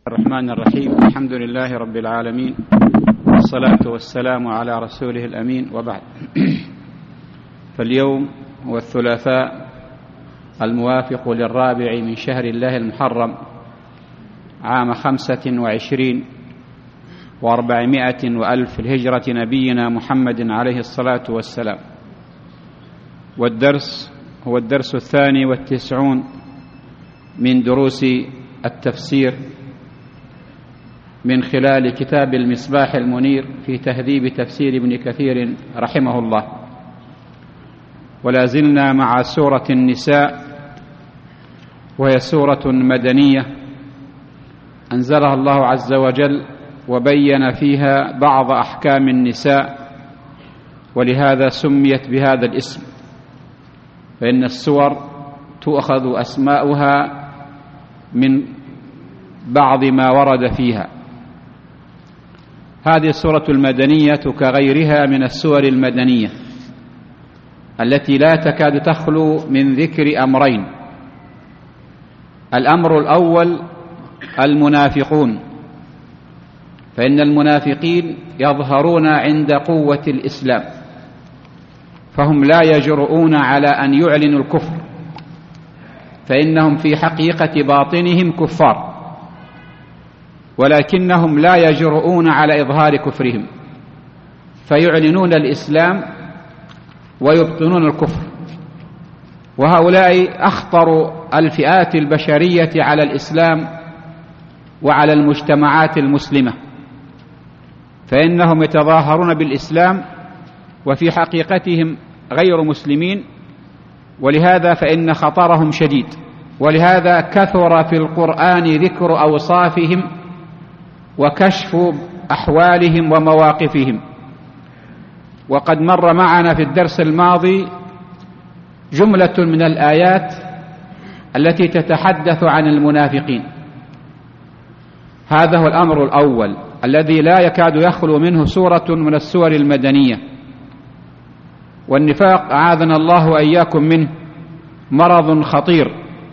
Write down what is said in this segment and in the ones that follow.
الرحمن الرحيم. الحمد لله رب العالمين، والصلاة والسلام على رسوله الأمين، وبعد. فاليوم هو الثلاثاء الموافق للرابع من شهر الله المحرم عام 25 و400 وألف الهجرة نبينا محمد عليه الصلاة والسلام، والدرس هو الدرس 92 من دروس التفسير من خلال كتاب المصباح المنير في تهذيب تفسير ابن كثير رحمه الله. ولا زلنا مع سورة النساء، وهي سورة مدنية أنزلها الله عز وجل وبين فيها بعض أحكام النساء، ولهذا سميت بهذا الاسم، فإن السور تؤخذ أسماؤها من بعض ما ورد فيها. هذه السورة المدنية كغيرها من السور المدنية التي لا تكاد تخلو من ذكر أمرين. الأمر الأول المنافقون، فإن المنافقين يظهرون عند قوة الإسلام، فهم لا يجرؤون على أن يعلنوا الكفر، فإنهم في حقيقة باطنهم كفار، ولكنهم لا يجرؤون على إظهار كفرهم، فيعلنون الإسلام ويبطنون الكفر. وهؤلاء أخطر الفئات البشرية على الإسلام وعلى المجتمعات المسلمة، فإنهم يتظاهرون بالإسلام وفي حقيقتهم غير مسلمين، ولهذا فإن خطرهم شديد. ولهذا كثر في القرآن ذكر أوصافهم وكشف أحوالهم ومواقفهم. وقد مر معنا في الدرس الماضي جملة من الآيات التي تتحدث عن المنافقين. هذا هو الأمر الأول الذي لا يكاد يخلو منه سورة من السور المدنية. والنفاق أعاذنا الله وإياكم منه مرض خطير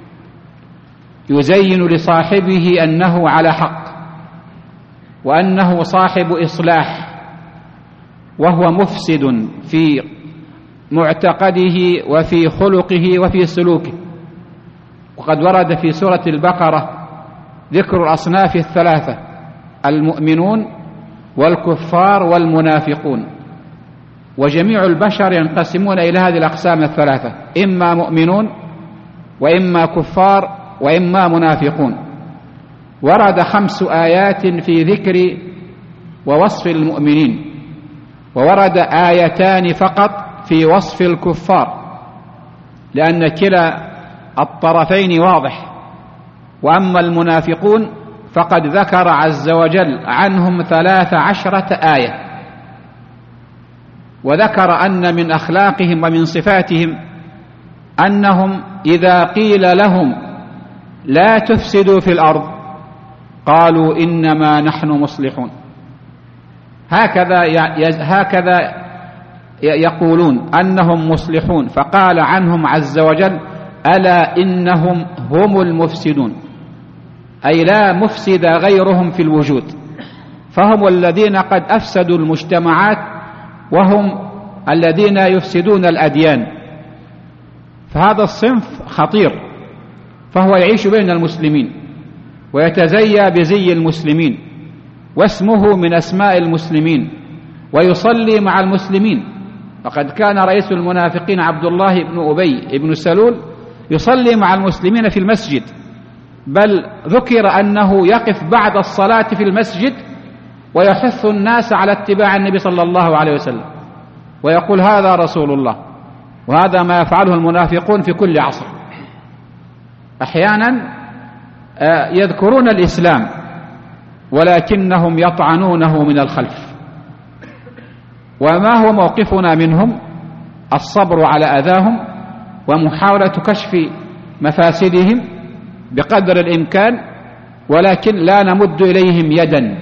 يزين لصاحبه أنه على حق، وأنه صاحب إصلاح، وهو مفسد في معتقده وفي خلقه وفي سلوكه. وقد ورد في سورة البقرة ذكر الأصناف الثلاثة: المؤمنون والكفار والمنافقون. وجميع البشر ينقسمون إلى هذه الأقسام الثلاثة: إما مؤمنون، وإما كفار، وإما منافقون. ورد 5 آيات في ذكر ووصف المؤمنين، وورد 2 آيات فقط في وصف الكفار، لأن كلا الطرفين واضح. وأما المنافقون فقد ذكر عز وجل عنهم 13 آية، وذكر أن من أخلاقهم ومن صفاتهم أنهم إذا قيل لهم لا تفسدوا في الأرض قالوا إنما نحن مصلحون. هكذا يقولون أنهم مصلحون، فقال عنهم عز وجل: ألا إنهم هم المفسدون، أي لا مفسد غيرهم في الوجود، فهم الذين قد أفسدوا المجتمعات، وهم الذين يفسدون الأديان. فهذا الصنف خطير، فهو يعيش بين المسلمين ويتزيى بزي المسلمين، واسمه من أسماء المسلمين، ويصلي مع المسلمين. وقد كان رئيس المنافقين عبد الله بن أبي بن سلول يصلي مع المسلمين في المسجد، بل ذكر أنه يقف بعد الصلاة في المسجد ويحث الناس على اتباع النبي صلى الله عليه وسلم، ويقول: هذا رسول الله. وهذا ما يفعله المنافقون في كل عصر. أحيانا يذكرون الإسلام ولكنهم يطعنونه من الخلف. وما هو موقفنا منهم؟ الصبر على أذاهم، ومحاولة كشف مفاسدهم بقدر الإمكان، ولكن لا نمد إليهم يدا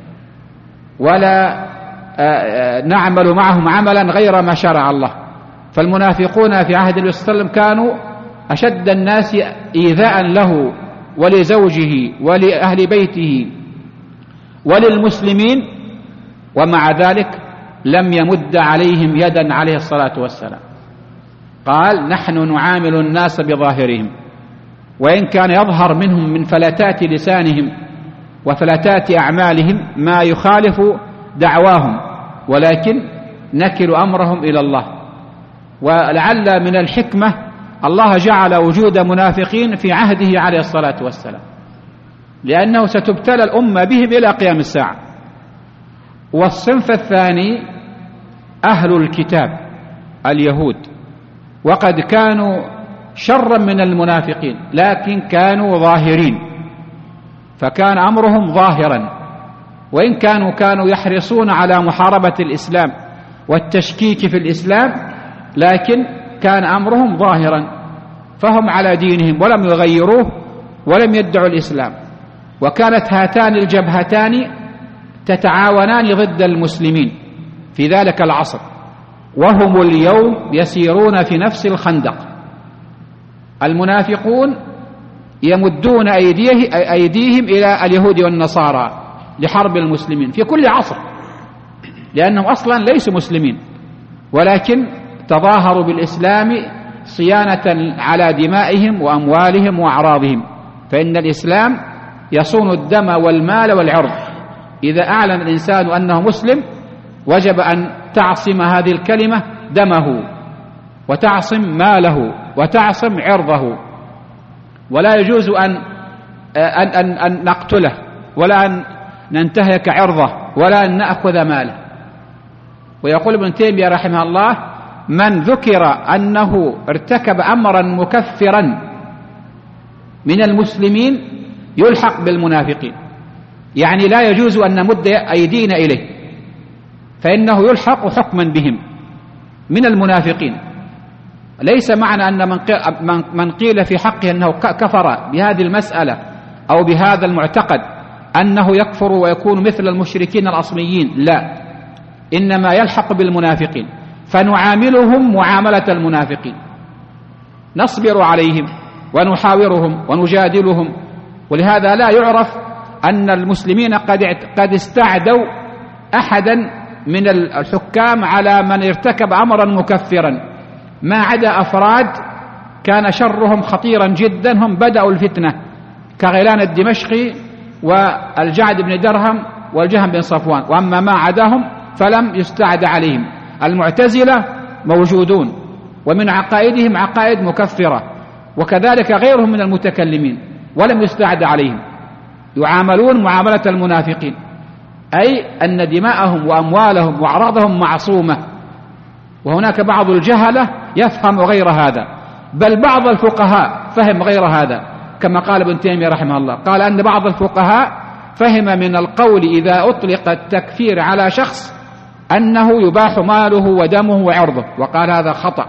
ولا نعمل معهم عملا غير ما شرع الله. فالمنافقون في عهد النبي صلى الله عليه وسلم كانوا أشد الناس إيذاء له ولزوجه ولأهل بيته وللمسلمين، ومع ذلك لم يمد عليهم يدا عليه الصلاة والسلام. قال: نحن نعامل الناس بظاهرهم، وإن كان يظهر منهم من فلتات لسانهم وفلتات أعمالهم ما يخالف دعواهم، ولكن نكل أمرهم إلى الله. ولعل من الحكمة الله جعل وجود منافقين في عهده عليه الصلاة والسلام، لأنه ستبتلى الأمة بهم إلى قيام الساعة. والصنف الثاني أهل الكتاب اليهود، وقد كانوا شرا من المنافقين، لكن كانوا ظاهرين، فكان أمرهم ظاهرا، وإن كانوا يحرصون على محاربة الإسلام والتشكيك في الإسلام، لكن كان أمرهم ظاهرا، فهم على دينهم ولم يغيروه ولم يدعوا الإسلام. وكانت هاتان الجبهتان تتعاونان ضد المسلمين في ذلك العصر، وهم اليوم يسيرون في نفس الخندق. المنافقون يمدون أيديهم إلى اليهود والنصارى لحرب المسلمين في كل عصر، لأنهم أصلا ليسوا مسلمين، ولكن تظاهروا بالإسلام صيانة على دمائهم وأموالهم وأعراضهم، فإن الإسلام يصون الدم والمال والعرض. إذا أعلن الإنسان أنه مسلم وجب أن تعصم هذه الكلمة دمه، وتعصم ماله، وتعصم عرضه، ولا يجوز أن نقتله، ولا أن ننتهك عرضه، ولا أن نأخذ ماله. ويقول ابن تيمية رحمه الله: من ذكر أنه ارتكب أمرا مكفرا من المسلمين يلحق بالمنافقين، يعني لا يجوز أن نمد أيدينا إليه، فإنه يلحق حكما بهم من المنافقين. ليس معنى أن من قيل في حقه أنه كفر بهذه المسألة أو بهذا المعتقد أنه يكفر ويكون مثل المشركين الأصليين، لا، إنما يلحق بالمنافقين، فنعاملهم معاملة المنافقين، نصبر عليهم ونحاورهم ونجادلهم. ولهذا لا يعرف أن المسلمين قد استعدوا أحدا من الحكام على من ارتكب أمرا مكفرا، ما عدا أفراد كان شرهم خطيرا جدا، هم بدأوا الفتنة كغيلان الدمشقي والجعد بن درهم والجهم بن صفوان، وأما ما عداهم فلم يستعد عليهم. المعتزلة موجودون ومن عقائدهم عقائد مكفرة، وكذلك غيرهم من المتكلمين ولم يستعد عليهم، يعاملون معاملة المنافقين، أي أن دماءهم وأموالهم وأعراضهم معصومة. وهناك بعض الجهلة يفهم غير هذا، بل بعض الفقهاء فهم غير هذا، كما قال ابن تيمية رحمه الله، قال أن بعض الفقهاء فهم من القول إذا أطلق التكفير على شخص أنه يباح ماله ودمه وعرضه، وقال هذا خطأ،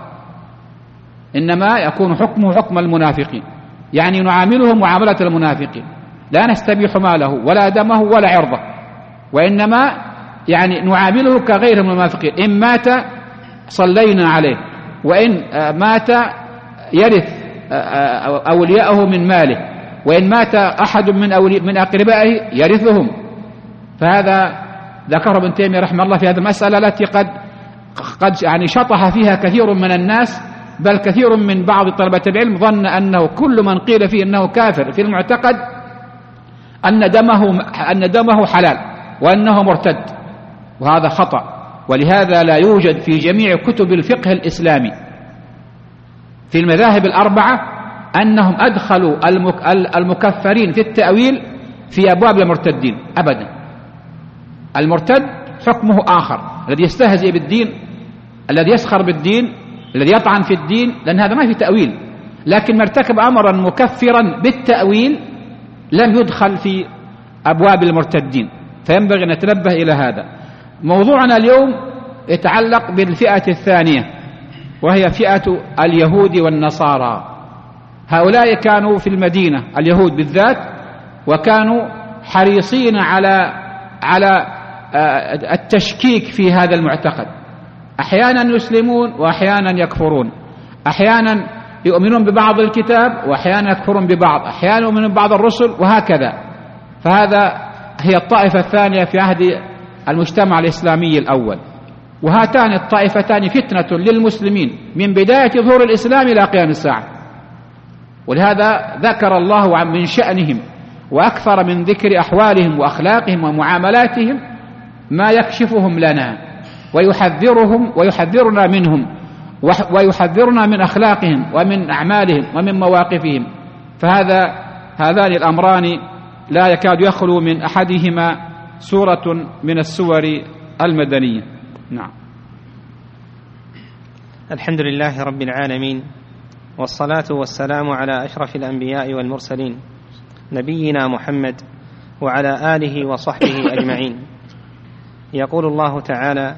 إنما يكون حكمه حكم المنافقين، يعني نعامله معاملة المنافقين، لا نستبيح ماله ولا دمه ولا عرضه، وإنما يعني نعامله كغير المنافقين. إن مات صلينا عليه، وإن مات يرث أولياءه من ماله، وإن مات أحد من أقربائه يرثهم. فهذا ذكر ابن تيمية رحمه الله في هذه المسألة التي قد يعني شطح فيها كثير من الناس، بل كثير من بعض طلبة العلم ظن أنه كل من قيل فيه أنه كافر في المعتقد أن دمه حلال وأنه مرتد، وهذا خطأ. ولهذا لا يوجد في جميع كتب الفقه الإسلامي في المذاهب الأربعة أنهم أدخلوا المكفرين في التأويل في أبواب المرتدين أبدا. المرتد حكمه آخر، الذي يستهزئ بالدين، الذي يسخر بالدين، الذي يطعن في الدين، لأن هذا ما في تأويل. لكن من ارتكب أمرا مكفرا بالتأويل لم يدخل في أبواب المرتدين، فينبغي أن نتنبه إلى هذا. موضوعنا اليوم يتعلق بالفئة الثانية، وهي فئة اليهود والنصارى. هؤلاء كانوا في المدينة، اليهود بالذات، وكانوا حريصين على التشكيك في هذا المعتقد، أحيانا يسلمون وأحيانا يكفرون، أحيانا يؤمنون ببعض الكتاب وأحيانا يكفرون ببعض، أحيانا يؤمنون ببعض الرسل وهكذا. فهذا هي الطائفة الثانية في عهد المجتمع الإسلامي الأول. وهاتان الطائفتان فتنة للمسلمين من بداية ظهور الإسلام إلى قيام الساعة. ولهذا ذكر الله من شأنهم وأكثر من ذكر أحوالهم وأخلاقهم ومعاملاتهم ما يكشفهم لنا ويحذرهم ويحذرنا منهم ويحذرنا من أخلاقهم ومن أعمالهم ومن مواقفهم. هذان الأمران لا يكاد يخلو من أحدهما سورة من السور المدنية. نعم. الحمد لله رب العالمين، والصلاة والسلام على أشرف الأنبياء والمرسلين نبينا محمد وعلى آله وصحبه أجمعين. يقول الله تعالى: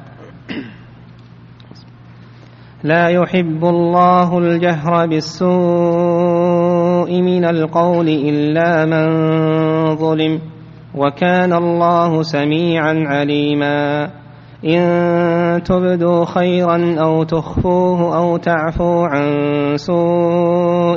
لا يحب الله الجهر بالسوء من القول إلا من ظلم وكان الله سميعا عليما. إن تبدوا خيرا أو تخفوه أو تعفوا عن سوء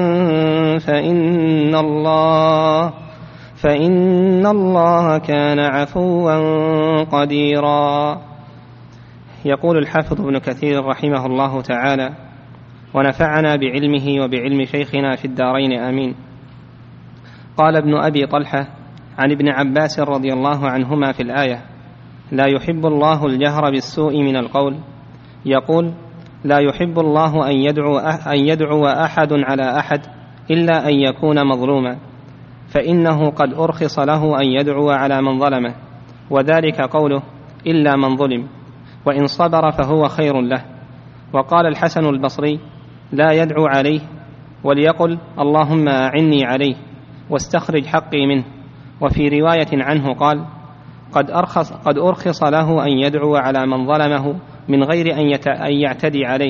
فإن الله كان عفوا قديرا. يقول الحافظ ابن كثير رحمه الله تعالى: ونفعنا بعلمه وبعلم شيخنا في الدارين آمين. قال ابن أبي طلحة عن ابن عباس رضي الله عنهما في الآية: لا يحب الله الجهر بالسوء من القول، يقول: لا يحب الله أن يدعو أحد على أحد إلا أن يكون مظلوما، فإنه قد أرخص له أن يدعو على من ظلمه، وذلك قوله إلا من ظلم، وإن صبر فهو خير له. وقال الحسن البصري: لا يدعو عليه، وليقل اللهم أعني عليه واستخرج حقي منه. وفي رواية عنه قال: قد أرخص له أن يدعو على من ظلمه من غير أن يعتدي عليه.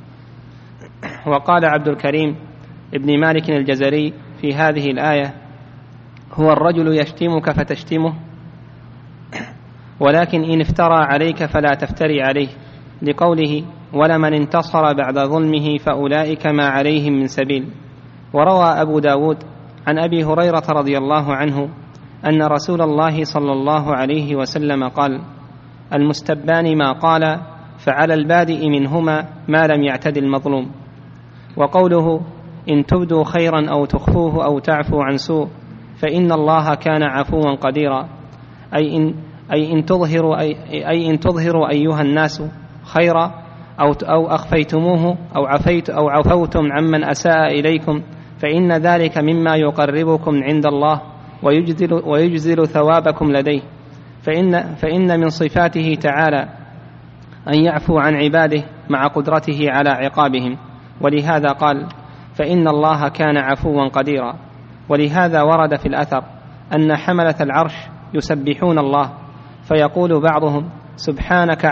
وقال عبد الكريم ابن مالك الجزري في هذه الآية: هو الرجل يشتمك فتشتمه، ولكن إن افترى عليك فلا تفتري عليه، لقوله: ولمن انتصر بعد ظلمه فأولئك ما عليهم من سبيل. وروى أبو داود عن أبي هريرة رضي الله عنه أن رسول الله صلى الله عليه وسلم قال: المستبان ما قال، فعلى البادئ منهما ما لم يعتد المظلوم. وقوله: إن تبدوا خيرا أو تخفوه أو تعفوا عن سوء فإن الله كان عفوا قديرا، أي إن تظهروا أيها الناس خيرا أو أخفيتموه أو عفوتم عمن أساء إليكم، فإن ذلك مما يقربكم عند الله ويجزل ثوابكم لديه. فإن من صفاته تعالى أن يعفو عن عباده مع قدرته على عقابهم، ولهذا قال: فإن الله كان عفوا قديرا. ولهذا ورد في الأثر أن حملة العرش يسبحون الله، فيقول بعضهم: سبحانك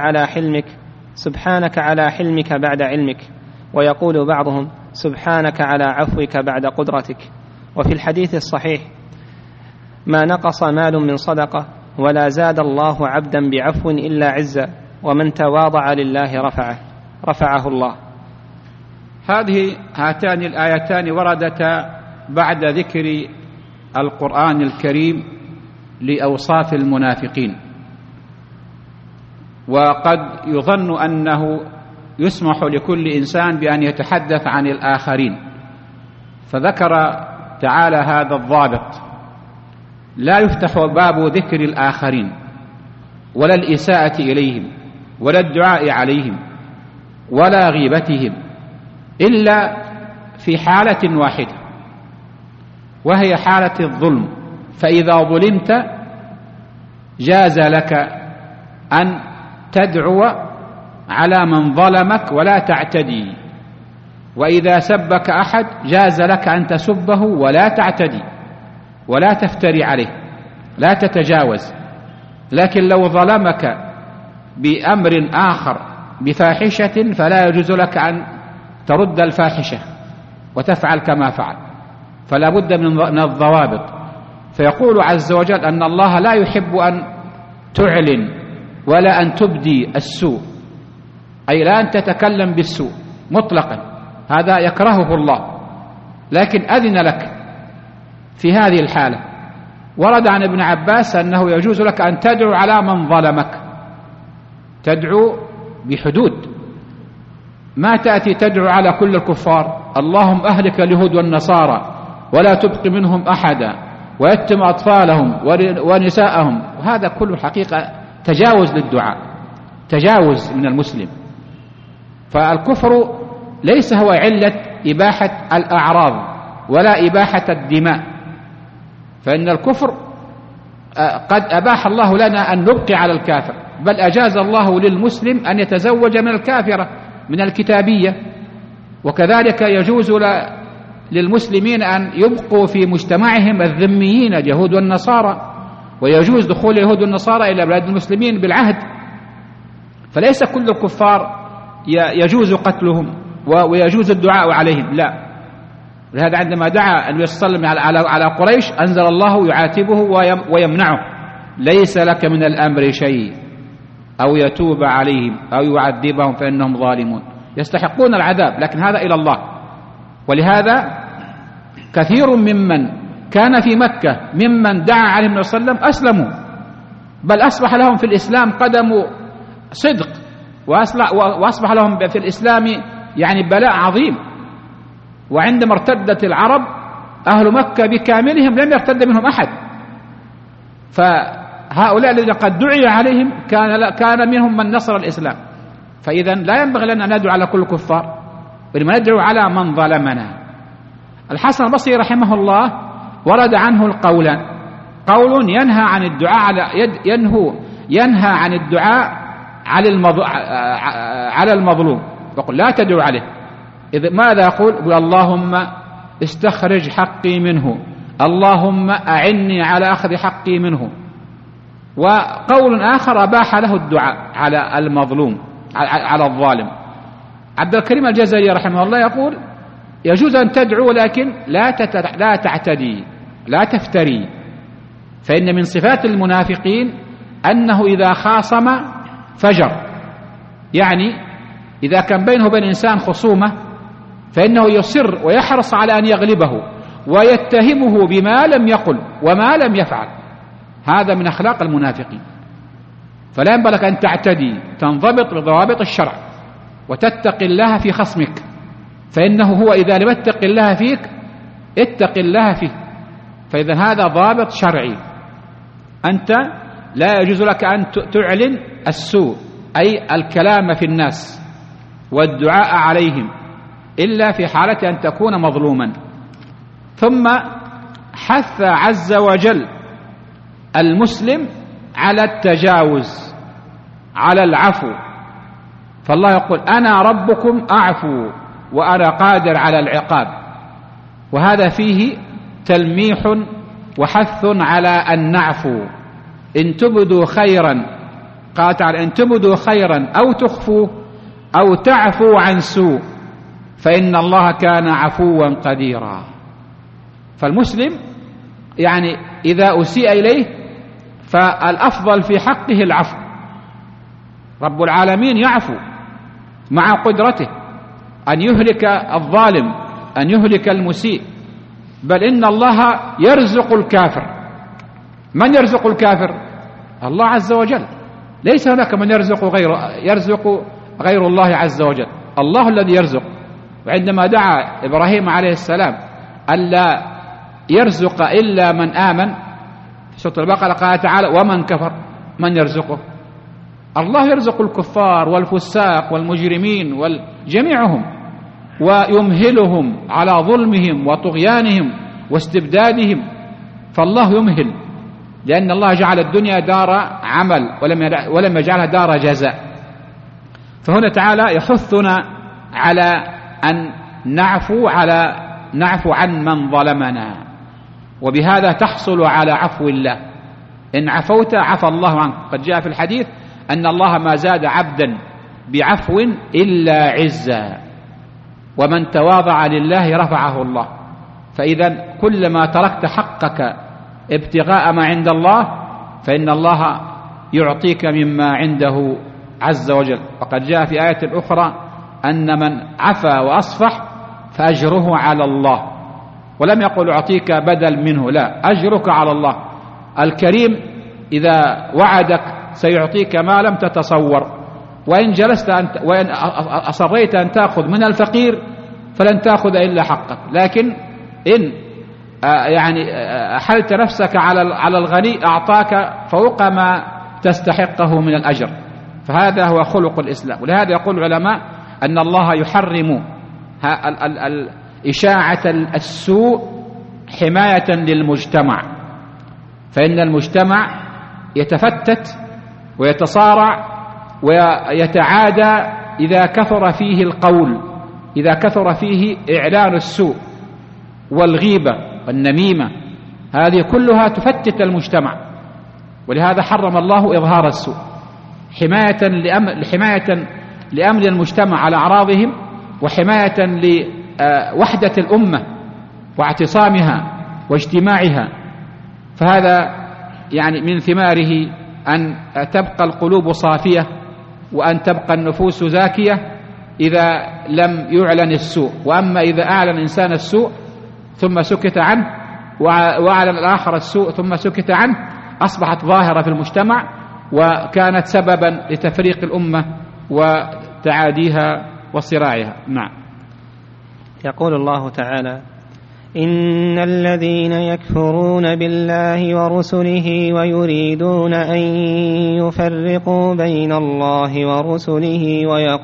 على حلمك بعد علمك، ويقول بعضهم: سبحانك على عفوك بعد قدرتك. وفي الحديث الصحيح: ما نقص مال من صدقة ولا زاد الله عبدا بعفو إلا عزا، ومن تواضع لله رفعه الله. هاتان الآيتان وردتا بعد ذكر القرآن الكريم لأوصاف المنافقين، وقد يظن أنه يسمح لكل إنسان بأن يتحدث عن الآخرين، فذكر تعالى هذا الضابط: لا يفتح باب ذكر الآخرين ولا الإساءة إليهم ولا الدعاء عليهم ولا غيبتهم إلا في حالة واحدة، وهي حالة الظلم. فإذا ظلمت جاز لك أن تدعو على من ظلمك ولا تعتدي، وإذا سبك أحد جاز لك أن تسبه ولا تعتدي ولا تفتري عليه، لا تتجاوز. لكن لو ظلمك بأمر آخر بفاحشة فلا يجوز لك أن ترد الفاحشة وتفعل كما فعل، فلا بد من الضوابط. فيقول عز وجل أن الله لا يحب أن تعلن ولا أن تبدي السوء، أي لا أن تتكلم بالسوء مطلقا، هذا يكرهه الله، لكن أذن لك في هذه الحالة. ورد عن ابن عباس أنه يجوز لك أن تدعو على من ظلمك، تدعو بحدود، ما تأتي تدعو على كل الكفار اللهم أهلك اليهود والنصارى ولا تبق منهم أحدا ويتم أطفالهم ونساءهم، وهذا كله حقيقة تجاوز للدعاء، تجاوز من المسلم. فالكفر ليس هو علة إباحة الأعراض ولا إباحة الدماء، فإن الكفر قد أباح الله لنا أن نبقي على الكافر، بل أجاز الله للمسلم أن يتزوج من الكافرة من الكتابية، وكذلك يجوز للمسلمين أن يبقوا في مجتمعهم الذميين اليهود والنصارى، ويجوز دخول اليهود والنصارى إلى بلاد المسلمين بالعهد. فليس كل الكفار يجوز قتلهم ويجوز الدعاء عليهم، لا. لهذا عندما دعا النبي صلى الله عليه وسلم على قريش أنزل الله يعاتبه ويمنعه: ليس لك من الأمر شيء أو يتوب عليهم أو يعذبهم فإنهم ظالمون، يستحقون العذاب، لكن هذا إلى الله. ولهذا كثير ممن كان في مكة ممن دعا عليهم النبي صلى الله عليه وسلم أسلموا، بل أصبح لهم في الإسلام قدم صدق، وأصبح لهم في الإسلام يعني بلاء عظيم. وعندما ارتدت العرب أهل مكة بكاملهم لم يرتد منهم أحد، فهؤلاء الذين قد دعي عليهم كان منهم من نصر الإسلام. فإذا لا ينبغي لنا أن ندعو على كل كفار، وإنما ندعو على من ظلمنا. الحسن البصري رحمه الله ورد عنه القولان: قول ينهى عن الدعاء ينهى عن الدعاء على المظلوم، يقول لا تدعو عليه. إذا ماذا يقول؟ اللهم استخرج حقي منه، اللهم أعني على أخذ حقي منه. وقول آخر أباح له الدعاء على المظلوم، على الظالم. عبد الكريم الجزري رحمه الله يقول: يجوز أن تدعو لكن لا تعتدي، لا تفتري، فإن من صفات المنافقين أنه إذا خاصم فجر، يعني إذا كان بينه وبين إنسان خصومة فإنه يصر ويحرص على أن يغلبه ويتهمه بما لم يقل وما لم يفعل. هذا من أخلاق المنافقين. فلا ينبغي لك أن تعتدي، تنضبط بضوابط الشرع وتتقي الله في خصمك، فإنه هو إذا لم يتق الله فيك اتق الله فيه. فإذا هذا ضابط شرعي. أنت لا يجوز لك أن تعلن السوء، أي الكلام في الناس والدعاء عليهم، إلا في حالة أن تكون مظلوما. ثم حث عز وجل المسلم على التجاوز، على العفو. فالله يقول: أنا ربكم أعفو وأنا قادر على العقاب. وهذا فيه تلميح وحث على أن نعفو. إن تبدوا خيرا، قال تعالى: إن تبدوا خيرا أو تخفوا أو تعفو عن سوء فإن الله كان عفوا قديرا. فالمسلم يعني إذا أسيء إليه فالأفضل في حقه العفو. رب العالمين يعفو مع قدرته أن يهلك الظالم، أن يهلك المسيء، بل إن الله يرزق الكافر. من يرزق الكافر؟ الله عز وجل. ليس هناك من يرزق غير الله عز وجل، الله الذي يرزق. وعندما دعا إبراهيم عليه السلام ألا يرزق إلا من آمن في سورة البقرة قال تعالى: ومن كفر من يرزقه؟ الله يرزق الكفار والفساق والمجرمين وجميعهم، ويمهلهم على ظلمهم وطغيانهم واستبدادهم. فالله يمهل، لأن الله جعل الدنيا دار عمل ولم يجعلها دار جزاء. فهنا تعالى يحثنا على أن نعفو عن من ظلمنا، وبهذا تحصل على عفو الله. إن عفوت عفى الله عنك. قد جاء في الحديث أن الله ما زاد عبدا بعفو إلا عزا، ومن تواضع لله رفعه الله. فإذا كلما تركت حقك ابتغاء ما عند الله فإن الله يعطيك مما عنده عز وجل. وقد جاء في آية أخرى أن من عفا وأصفح فأجره على الله، ولم يقل أعطيك بدل منه، لا، أجرك على الله. الكريم إذا وعدك سيعطيك ما لم تتصور، وإن جلست وإن أصريت أن تأخذ من الفقير فلن تأخذ إلا حقك، لكن إن يعني أحلت نفسك على الغني أعطاك فوق ما تستحقه من الأجر. فهذا هو خلق الإسلام. ولهذا يقول العلماء أن الله يحرم إشاعة السوء حماية للمجتمع، فإن المجتمع يتفتت ويتصارع ويتعادى إذا كثر فيه القول، إذا كثر فيه إعلان السوء والغيبة والنميمة، هذه كلها تفتت المجتمع. ولهذا حرم الله إظهار السوء حماية لأمن المجتمع على أعراضهم، وحماية لوحدة الأمة واعتصامها واجتماعها. فهذا يعني من ثماره أن تبقى القلوب صافية وأن تبقى النفوس زاكية إذا لم يعلن السوء. وأما إذا أعلن إنسان السوء ثم سكت عنه، وأعلن الآخر السوء ثم سكت عنه، أصبحت ظاهرة في المجتمع وكانت سببا لتفريق الأمة وتعاديها وصراعها. نعم. يقول الله تعالى: إن الذين يكفرون بالله ورسله ويريدون أن يفرقوا بين الله ورسله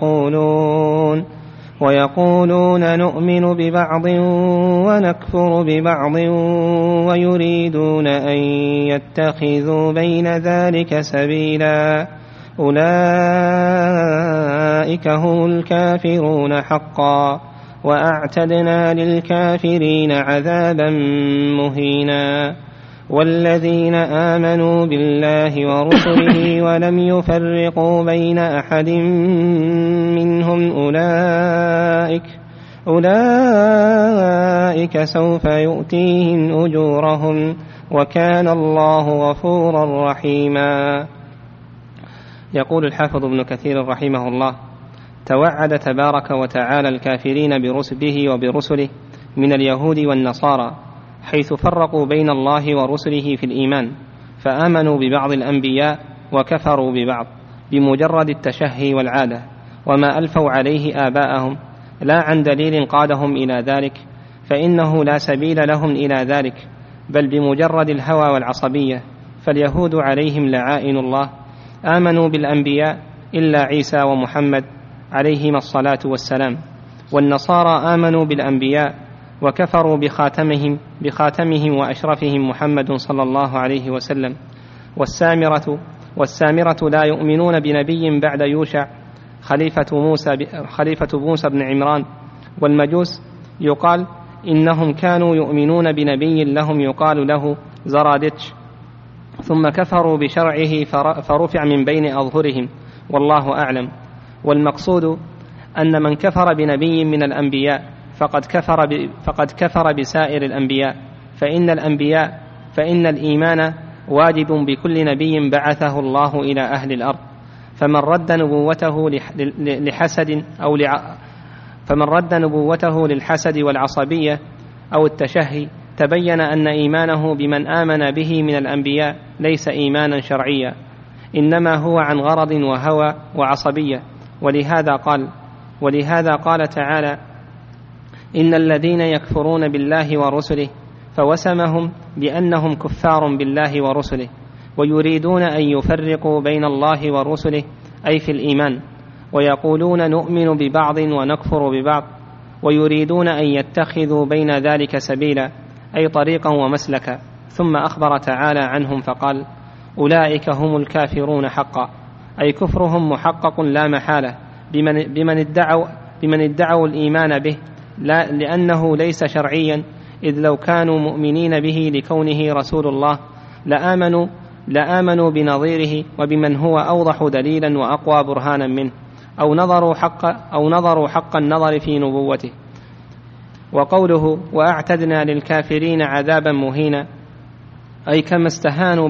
ويقولون نؤمن ببعض ونكفر ببعض ويريدون أن يتخذوا بين ذلك سبيلا أولئك هم الكافرون حقا وأعتدنا للكافرين عذابا مهينا. والذين آمنوا بالله ورسله ولم يفرقوا بين أحد منهم أولئك سوف يؤتيهم أجورهم وكان الله غفورا رحيما. يقول الحافظ ابن كثير رحمه الله: توعد تبارك وتعالى الكافرين به وبرسله من اليهود والنصارى، حيث فرقوا بين الله ورسله في الإيمان، فآمنوا ببعض الأنبياء وكفروا ببعض بمجرد التشهي والعادة، وما ألفوا عليه آباءهم لا عن دليل قادهم إلى ذلك، فإنه لا سبيل لهم إلى ذلك، بل بمجرد الهوى والعصبية. فاليهود عليهم لعائن الله آمنوا بالأنبياء إلا عيسى ومحمد عليهما الصلاة والسلام، والنصارى آمنوا بالأنبياء وكفروا بخاتمهم وأشرفهم محمد صلى الله عليه وسلم. والسامرة لا يؤمنون بنبي بعد يوشع خليفة موسى بن عمران. والمجوس يقال إنهم كانوا يؤمنون بنبي لهم يقال له زرادتش، ثم كفروا بشرعه فرفع من بين أظهرهم، والله أعلم. والمقصود أن من كفر بنبي من الأنبياء فقد كفر بسائر الأنبياء، فإن الإيمان واجب بكل نبي بعثه الله إلى أهل الأرض. فمن رد نبوته للحسد والعصبية أو التشهي تبين أن إيمانه بمن آمن به من الأنبياء ليس إيمانا شرعيا، إنما هو عن غرض وهوى وعصبية. ولهذا قال تعالى: إن الذين يكفرون بالله ورسله، فوسمهم بأنهم كفار بالله ورسله، ويريدون أن يفرقوا بين الله ورسله أي في الإيمان، ويقولون نؤمن ببعض ونكفر ببعض، ويريدون أن يتخذوا بين ذلك سبيلا أي طريقا ومسلكا. ثم أخبر تعالى عنهم فقال: أولئك هم الكافرون حقا، أي كفرهم محقق لا محالة بمن ادعوا الإيمان به، لأنه ليس شرعيا، إذ لو كانوا مؤمنين به لكونه رسول الله لآمنوا بنظيره وبمن هو أوضح دليلا وأقوى برهانا منه، أو نظروا حق النظر في نبوته. وقوله: وأعتدنا للكافرين عذابا مهينا، أي كما استهانوا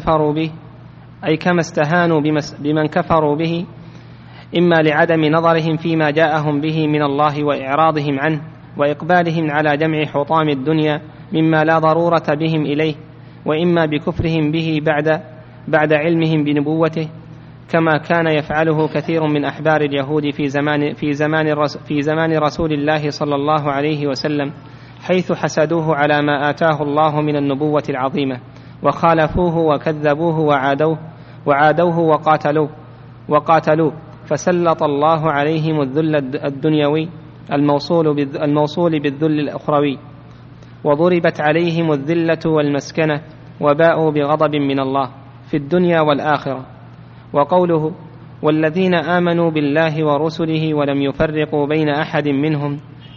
بمن كفروا به، إما لعدم نظرهم فيما جاءهم به من الله وإعراضهم عنه، وإقبالهم على جمع حطام الدنيا مما لا ضرورة بهم إليه، وإما بكفرهم به بعد علمهم بنبوته، كما كان يفعله كثير من أحبار اليهود في زمان رسول الله صلى الله عليه وسلم، حيث حسدوه على ما آتاه الله من النبوة العظيمة، وخالفوه وكذبوه وعادوه وقاتلوه، فسلط الله عليهم الذل الدنيوي الموصول بالذل الأخروي، وضربت عليهم الذلة والمسكنة، وباءوا بغضب من الله في الدنيا والآخرة. وقوله والذين آمنوا بالله ورسله ولم يفرقوا بين أحد منهم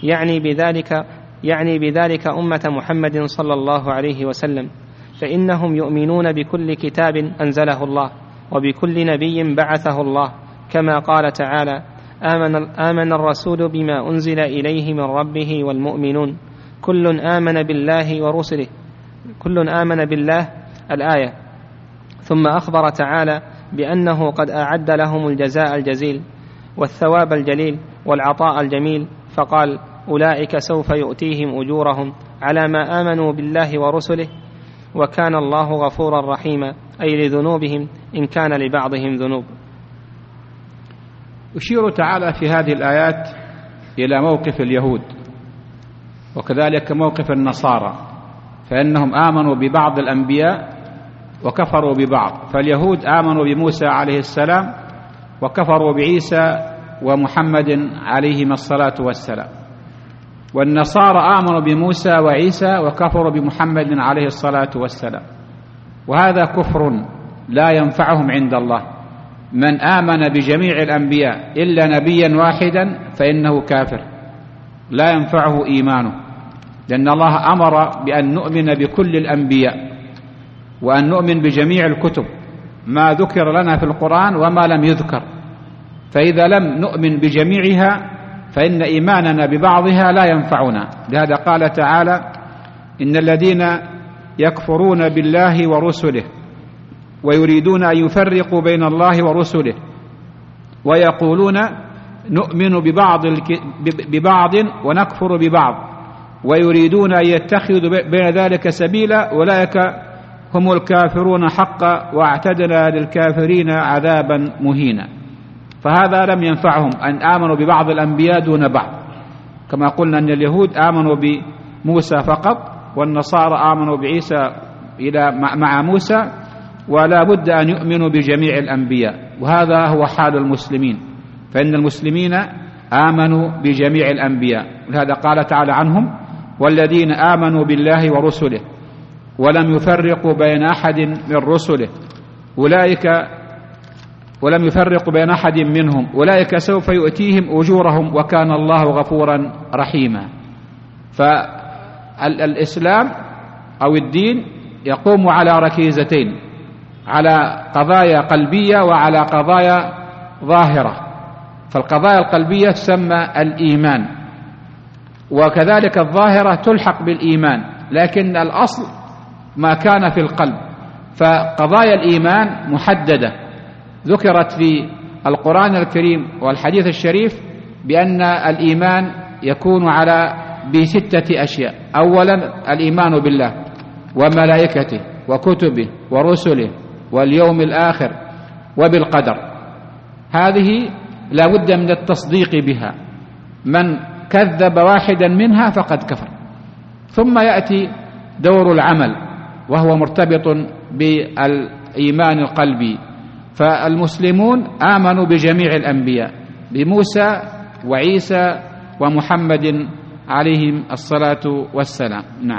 يعني بذلك أمة محمد صلى الله عليه وسلم، فإنهم يؤمنون بكل كتاب أنزله الله وبكل نبي بعثه الله، كما قال تعالى آمن الرسول بما أنزل إليه من ربه والمؤمنون كل آمن بالله ورسله، كل آمن بالله الآية. ثم أخبر تعالى بأنه قد أعد لهم الجزاء الجزيل والثواب الجليل والعطاء الجميل، فقال أولئك سوف يؤتيهم أجورهم على ما آمنوا بالله ورسله، وكان الله غفورا رحيما، أي لذنوبهم إن كان لبعضهم ذنوب. يشير تعالى في هذه الآيات إلى موقف اليهود وكذلك موقف النصارى، فإنهم آمنوا ببعض الأنبياء وكفروا ببعض، فاليهود آمنوا بموسى عليه السلام وكفروا بعيسى ومحمد عليهما الصلاة والسلام، والنصارى آمنوا بموسى وعيسى وكفروا بمحمد عليه الصلاة والسلام، وهذا كفر لا ينفعهم عند الله. من آمن بجميع الأنبياء إلا نبيا واحدا فإنه كافر لا ينفعه إيمانه، لأن الله أمر بأن نؤمن بكل الأنبياء وأن نؤمن بجميع الكتب، ما ذكر لنا في القرآن وما لم يذكر، فإذا لم نؤمن بجميعها فإن إيماننا ببعضها لا ينفعنا. لهذا قال تعالى إن الذين يكفرون بالله ورسله ويريدون أن يفرقوا بين الله ورسله ويقولون نؤمن ببعض ونكفر ببعض ويريدون أن يتخذوا بين ذلك سبيلا أولئك هم الكافرون حقا واعتدنا للكافرين عذابا مهينا. فهذا لم ينفعهم أن آمنوا ببعض الأنبياء دون بعض، كما قلنا أن اليهود آمنوا بموسى فقط والنصارى آمنوا بعيسى مع موسى، ولا بد أن يؤمنوا بجميع الأنبياء، وهذا هو حال المسلمين، فإن المسلمين آمنوا بجميع الأنبياء. لهذا قال تعالى عنهم والذين آمنوا بالله ورسله ولم يفرقوا بين أحد من رسله ولم يفرقوا بين أحد منهم أولئك سوف يؤتيهم أجورهم وكان الله غفورا رحيما. فالإسلام أو الدين يقوم على ركيزتين، على قضايا قلبية وعلى قضايا ظاهرة. فالقضايا القلبية تسمى الإيمان، وكذلك الظاهرة تلحق بالإيمان، لكن الأصل ما كان في القلب. فقضايا الإيمان محددة ذكرت في القرآن الكريم والحديث الشريف بأن الإيمان يكون بستة أشياء. أولا الإيمان بالله وملائكته وكتبه ورسله واليوم الآخر وبالقدر، هذه لا بد من التصديق بها، من كذب واحدا منها فقد كفر. ثم يأتي دور العمل وهو مرتبط بالإيمان القلبي، فالمسلمون آمنوا بجميع الأنبياء بموسى وعيسى ومحمد عليهم الصلاة والسلام. نعم.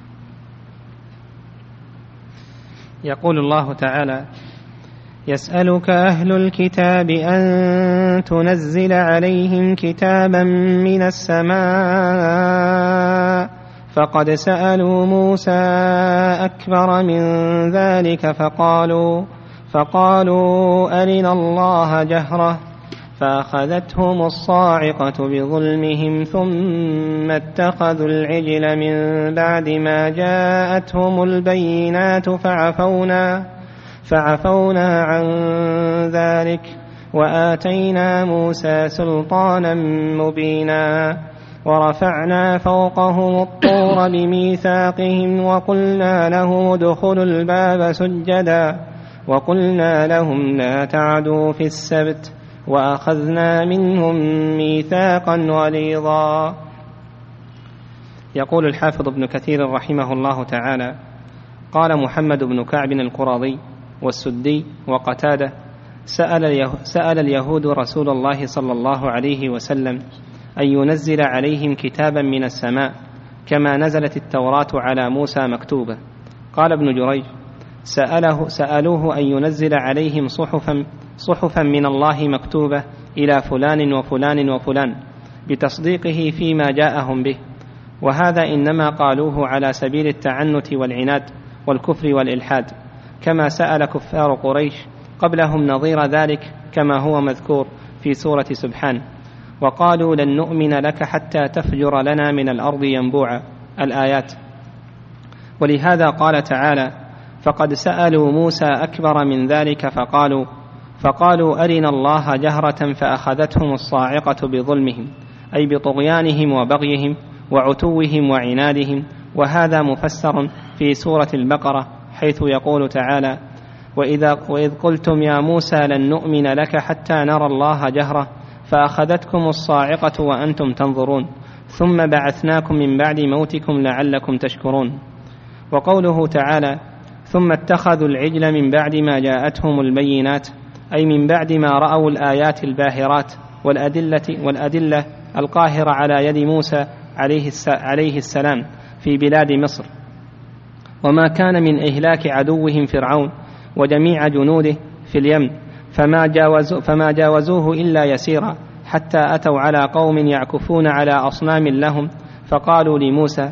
يقول الله تعالى يسألك أهل الكتاب أن تنزل عليهم كتابا من السماء فقد سألوا موسى أكبر من ذلك فقالوا أرنا الله جهرة فأخذتهم الصاعقة بظلمهم ثم اتخذوا العجل من بعد ما جاءتهم البينات فعفونا عن ذلك وآتينا موسى سلطانا مبينا ورفعنا فوقهم الطور بميثاقهم وقلنا لهم ادخلوا الباب سجدا وقلنا لهم لا تعدوا في السبت وأخذنا منهم ميثاقا غليظا. يقول الحافظ ابن كثير رحمه الله تعالى: قال محمد بن كعب القرظي والسدي وقتادة: سأل اليهود رسول الله صلى الله عليه وسلم أن ينزل عليهم كتابا من السماء كما نزلت التوراة على موسى مكتوبة. قال ابن جريج: سألوه أن ينزل عليهم صحفا من الله مكتوبة إلى فلان وفلان وفلان بتصديقه فيما جاءهم به، وهذا إنما قالوه على سبيل التعنت والعناد والكفر والإلحاد، كما سأل كفار قريش قبلهم نظير ذلك كما هو مذكور في سورة سبحان: وقالوا لن نؤمن لك حتى تفجر لنا من الأرض ينبوعا، الآيات. ولهذا قال تعالى: فقد سألوا موسى أكبر من ذلك فقالوا أرنا الله جهرة فأخذتهم الصاعقة بظلمهم، أي بطغيانهم وبغيهم وعتوهم وعنادهم. وهذا مفسر في سورة البقرة حيث يقول تعالى: وإذ قلتم يا موسى لن نؤمن لك حتى نرى الله جهرة فأخذتكم الصاعقة وأنتم تنظرون ثم بعثناكم من بعد موتكم لعلكم تشكرون. وقوله تعالى: ثم اتخذوا العجل من بعد ما جاءتهم البينات، أي من بعد ما رأوا الآيات الباهرات والأدلة القاهرة على يد موسى عليه السلام في بلاد مصر، وما كان من إهلاك عدوهم فرعون وجميع جنوده في اليم، فما جاوزوه إلا يسيرا، حتى أتوا على قوم يعكفون على أصنام لهم، فقالوا لموسى: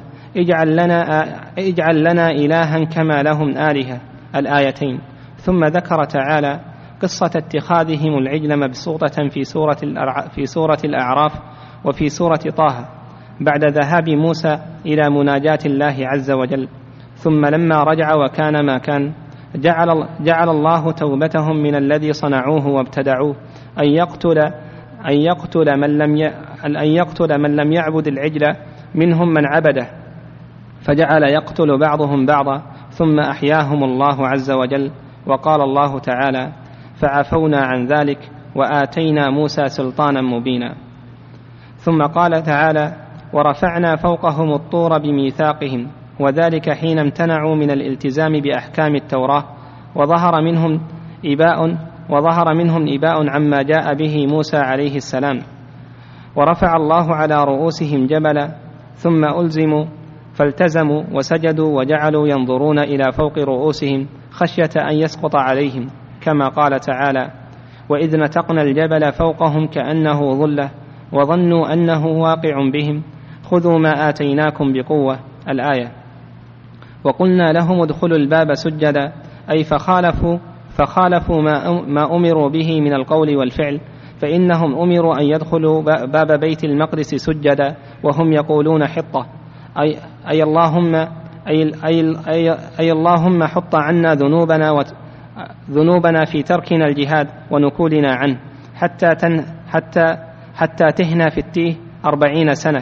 اجعل لنا إلها كما لهم آلهة، الآيتين. ثم ذكر تعالى قصة اتخاذهم العجل مبسوطة في سورة الأعراف وفي سورة طه بعد ذهاب موسى إلى مناجاة الله عز وجل. ثم لما رجع وكان ما كان جعل الله توبتهم من الذي صنعوه وابتدعوه أن يقتل من لم يعبد العجل منهم من عبده، فجعل يقتل بعضهم بعضا، ثم أحياهم الله عز وجل. وقال الله تعالى: فعفونا عن ذلك وآتينا موسى سلطانا مبينا. ثم قال تعالى: ورفعنا فوقهم الطور بميثاقهم، وذلك حين امتنعوا من الالتزام بأحكام التوراة، وظهر منهم إباء عما جاء به موسى عليه السلام. ورفع الله على رؤوسهم جبلا، ثم ألزموا فالتزموا وسجدوا وجعلوا ينظرون إلى فوق رؤوسهم خشية أن يسقط عليهم، كما قال تعالى: وإذ نتقنا الجبل فوقهم كأنه ظلة وظنوا أنه واقع بهم خذوا ما آتيناكم بقوة، الآية. وقلنا لهم ادخلوا الباب سجدا، أي فخالفوا ما أمروا به من القول والفعل، فإنهم أمروا أن يدخلوا باب بيت المقدس سجدا وهم يقولون حطة، أي اللهم حط عنا ذنوبنا في تركنا الجهاد ونكولنا عنه حتى تهنا في التيه 40 سنة.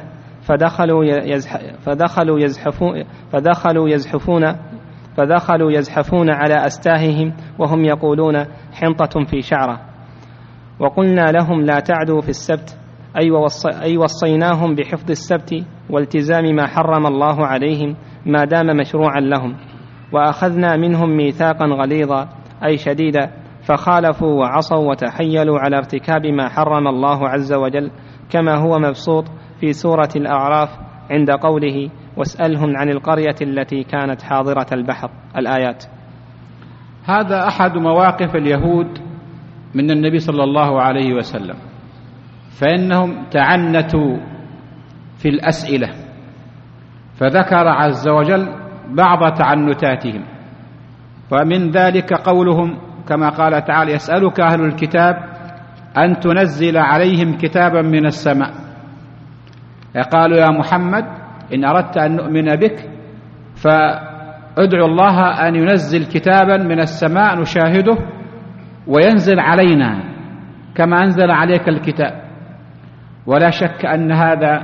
فدخلوا يزحفون على أستاههم وهم يقولون حنطة في شعرة. وقلنا لهم لا تعدوا في السبت، أي وصيناهم بحفظ السبت والتزام ما حرم الله عليهم ما دام مشروعا لهم. وأخذنا منهم ميثاقا غليظا، أي شديدا، فخالفوا وعصوا وتحيلوا على ارتكاب ما حرم الله عز وجل، كما هو مبسوط في سورة الأعراف عند قوله: واسألهم عن القرية التي كانت حاضرة البحر، الآيات. هذا أحد مواقف اليهود من النبي صلى الله عليه وسلم، فإنهم تعنتوا في الأسئلة، فذكر عز وجل بعض تعنتاتهم، ومن ذلك قولهم كما قال تعالى: يسألك أهل الكتاب أن تنزل عليهم كتابا من السماء. قالوا يا محمد إن أردت أن نؤمن بك فادعو الله أن ينزل كتابا من السماء نشاهده وينزل علينا كما أنزل عليك الكتاب. ولا شك أن هذا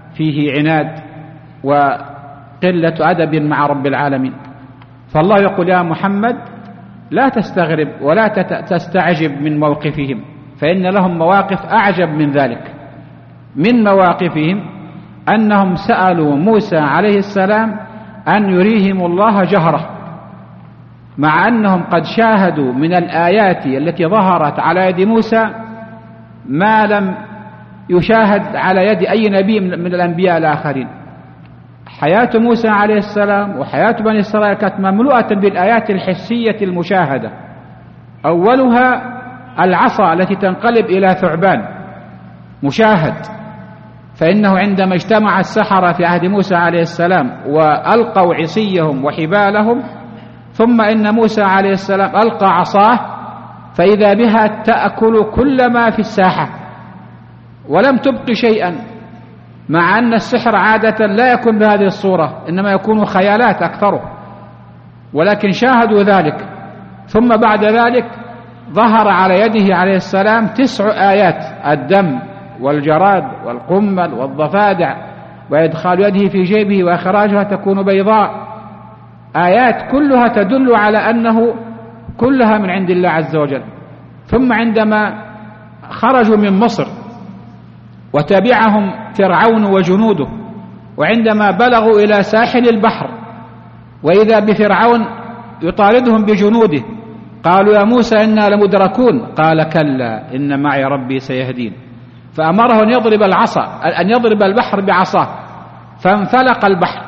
فيه عناد وقلة أدب مع رب العالمين. فالله يقول يا محمد لا تستغرب ولا تستعجب من موقفهم، فإن لهم مواقف أعجب من ذلك. من مواقفهم أنهم سألوا موسى عليه السلام أن يريهم الله جهرة، مع أنهم قد شاهدوا من الآيات التي ظهرت على يد موسى ما لم يشاهد على يد أي نبي من الأنبياء الآخرين. حياة موسى عليه السلام وحياة بني إسرائيل كانت مملوءة بالآيات الحسية المشاهدة. أولها العصا التي تنقلب إلى ثعبان مشاهد، فإنه عندما اجتمع السحرة في عهد موسى عليه السلام وألقوا عصيهم وحبالهم، ثم إن موسى عليه السلام ألقى عصاه فإذا بها تأكل كل ما في الساحة ولم تبق شيئا، مع أن السحر عادة لا يكون بهذه الصورة، إنما يكون خيالات أكثره، ولكن شاهدوا ذلك. ثم بعد ذلك ظهر على يده عليه السلام 9 آيات: الدم والجراد والقمل والضفادع وإدخال يده في جيبه وإخراجها تكون بيضاء. آيات كلها تدل على أنه كلها من عند الله عز وجل. ثم عندما خرجوا من مصر وتبعهم فرعون وجنوده، وعندما بلغوا إلى ساحل البحر وإذا بفرعون يطاردهم بجنوده، قالوا يا موسى إنا لمدركون، قال كلا إن معي ربي سيهدين، فأمره أن يضرب البحر بعصاه، فانفلق البحر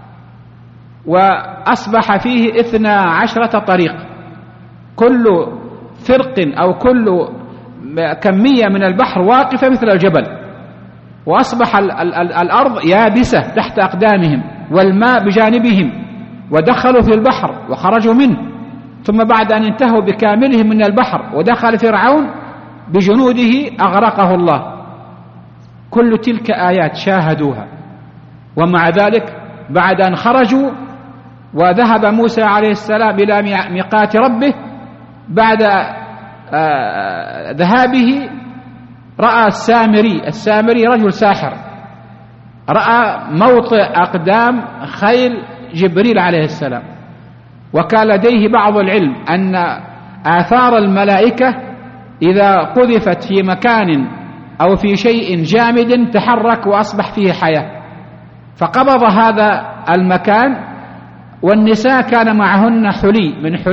وأصبح فيه 12 طريق، كل فرق أو كل كمية من البحر واقفة مثل الجبل، وأصبح الأرض يابسة تحت أقدامهم والماء بجانبهم، ودخلوا في البحر وخرجوا منه. ثم بعد أن انتهوا بكاملهم من البحر ودخل فرعون بجنوده أغرقه الله. كل تلك آيات شاهدوها. ومع ذلك بعد أن خرجوا وذهب موسى عليه السلام إلى ميقات ربه، بعد ذهابه رأى السامري رجل ساحر، رأى موطئ أقدام خيل جبريل عليه السلام، وكان لديه بعض العلم أن آثار الملائكة إذا قذفت في مكان أو في شيء جامد تحرك وأصبح فيه حياة، فقبض هذا المكان. والنساء كان معهن حلي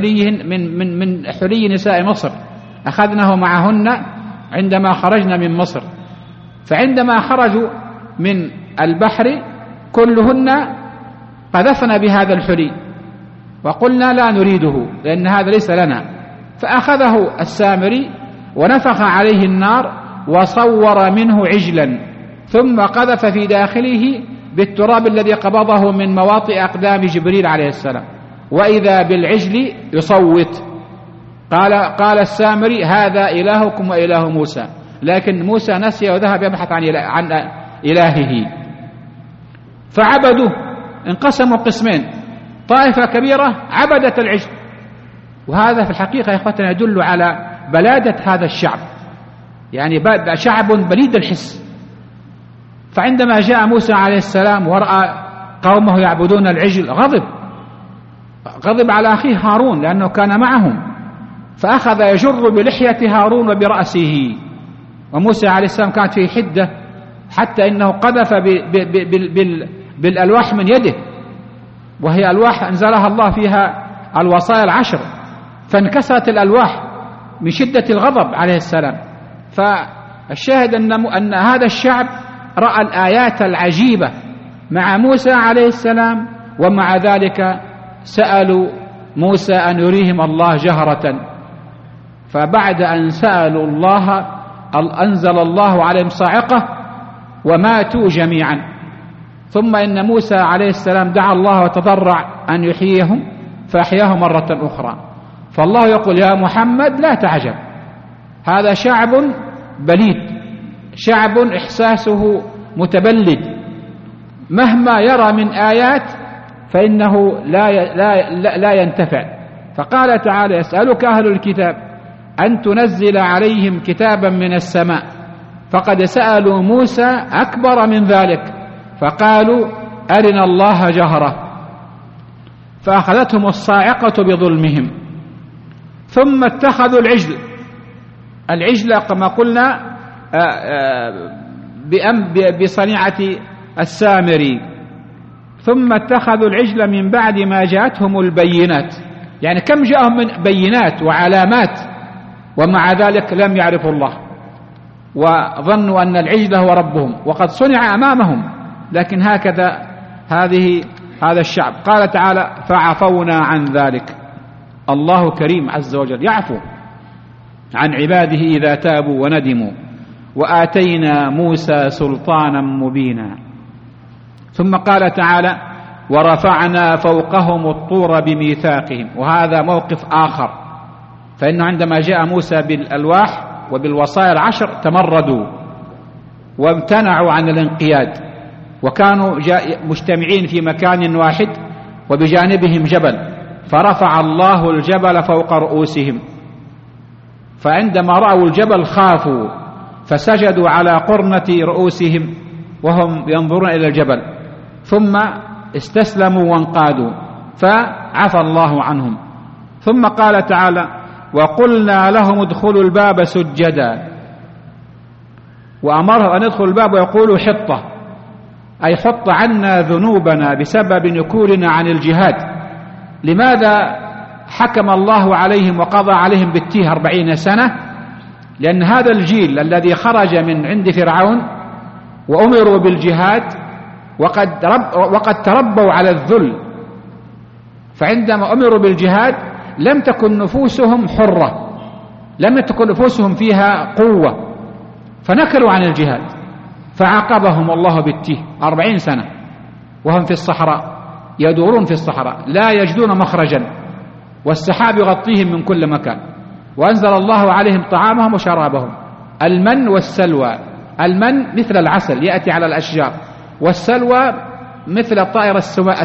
من حلي نساء مصر، أخذناه معهن عندما خرجنا من مصر. فعندما خرجوا من البحر كلهن قذفنا بهذا الحلي وقلنا لا نريده لأن هذا ليس لنا، فأخذه السامري ونفخ عليه النار وصور منه عجلا، ثم قذف في داخله بالتراب الذي قبضه من مواطئ أقدام جبريل عليه السلام، وإذا بالعجل يصوت. قال السامري هذا إلهكم وإله موسى، لكن موسى نسي وذهب يبحث عن إلهه. فعبدوه، انقسموا قسمين، طائفة كبيرة عبدت العجل، وهذا في الحقيقة يا إخوتنا يدل على بلادة هذا الشعب، يعني شعب بليد الحس. فعندما جاء موسى عليه السلام ورأى قومه يعبدون العجل غضب على أخيه هارون لأنه كان معهم، فأخذ يجر بلحية هارون وبرأسه، وموسى عليه السلام كانت فيه حدة حتى إنه قذف بالألواح من يده، وهي ألواح أنزلها الله فيها الوصايا 10، فانكسرت الألواح من شدة الغضب عليه السلام. فالشاهد أن هذا الشعب رأى الآيات العجيبة مع موسى عليه السلام، ومع ذلك سألوا موسى أن يريهم الله جهرة، فبعد أن سألوا الله أنزل الله عليهم صاعقة وماتوا جميعا. ثم إن موسى عليه السلام دعا الله وتضرع أن يحييهم فأحياه مرة أخرى. فالله يقول يا محمد لا تعجب، هذا شعب بليد، شعب إحساسه متبلد، مهما يرى من آيات فإنه لا ينتفع. فقال تعالى يسألك أهل الكتاب أن تنزل عليهم كتابا من السماء، فقد سألوا موسى أكبر من ذلك فقالوا أرنا الله جهرة، فأخذتهم الصاعقة بظلمهم. ثم اتخذوا العجل كما قلنا بصنيعة السامري. ثم اتخذوا العجل من بعد ما جاءتهم البينات، يعني كم جاءهم من بينات وعلامات، ومع ذلك لم يعرفوا الله وظنوا أن العجل هو ربهم، وقد صنع أمامهم. لكن هكذا هذا الشعب. قال تعالى فعفونا عن ذلك. الله كريم عز وجل يعفو عن عباده إذا تابوا وندموا. وآتينا موسى سلطانا مبينا. ثم قال تعالى ورفعنا فوقهم الطور بميثاقهم. وهذا موقف آخر، فإنه عندما جاء موسى بالألواح وبالوصايا 10 تمردوا وامتنعوا عن الانقياد، وكانوا مجتمعين في مكان واحد وبجانبهم جبل، فرفع الله الجبل فوق رؤوسهم، فعندما رأوا الجبل خافوا فسجدوا على قرنة رؤوسهم وهم ينظرون إلى الجبل، ثم استسلموا وانقادوا فعفى الله عنهم. ثم قال تعالى وقلنا لهم ادخلوا الباب سجدا، وأمرهم أن يدخلوا الباب ويقولوا حطة، أي حط عنا ذنوبنا بسبب نكولنا عن الجهاد. لماذا حكم الله عليهم وقضى عليهم بالتيه 40 سنة؟ لأن هذا الجيل الذي خرج من عند فرعون وأمروا بالجهاد وقد تربوا على الذل، فعندما أمروا بالجهاد لم تكن نفوسهم حرة، لم تكن نفوسهم فيها قوة، فنكلوا عن الجهاد، فعاقبهم الله بالتيه 40 سنة وهم في الصحراء يدورون في الصحراء لا يجدون مخرجا، والسحاب يغطيهم من كل مكان، وأنزل الله عليهم طعامهم وشرابهم المن والسلوى. المن مثل العسل يأتي على الأشجار، والسلوى مثل الطائر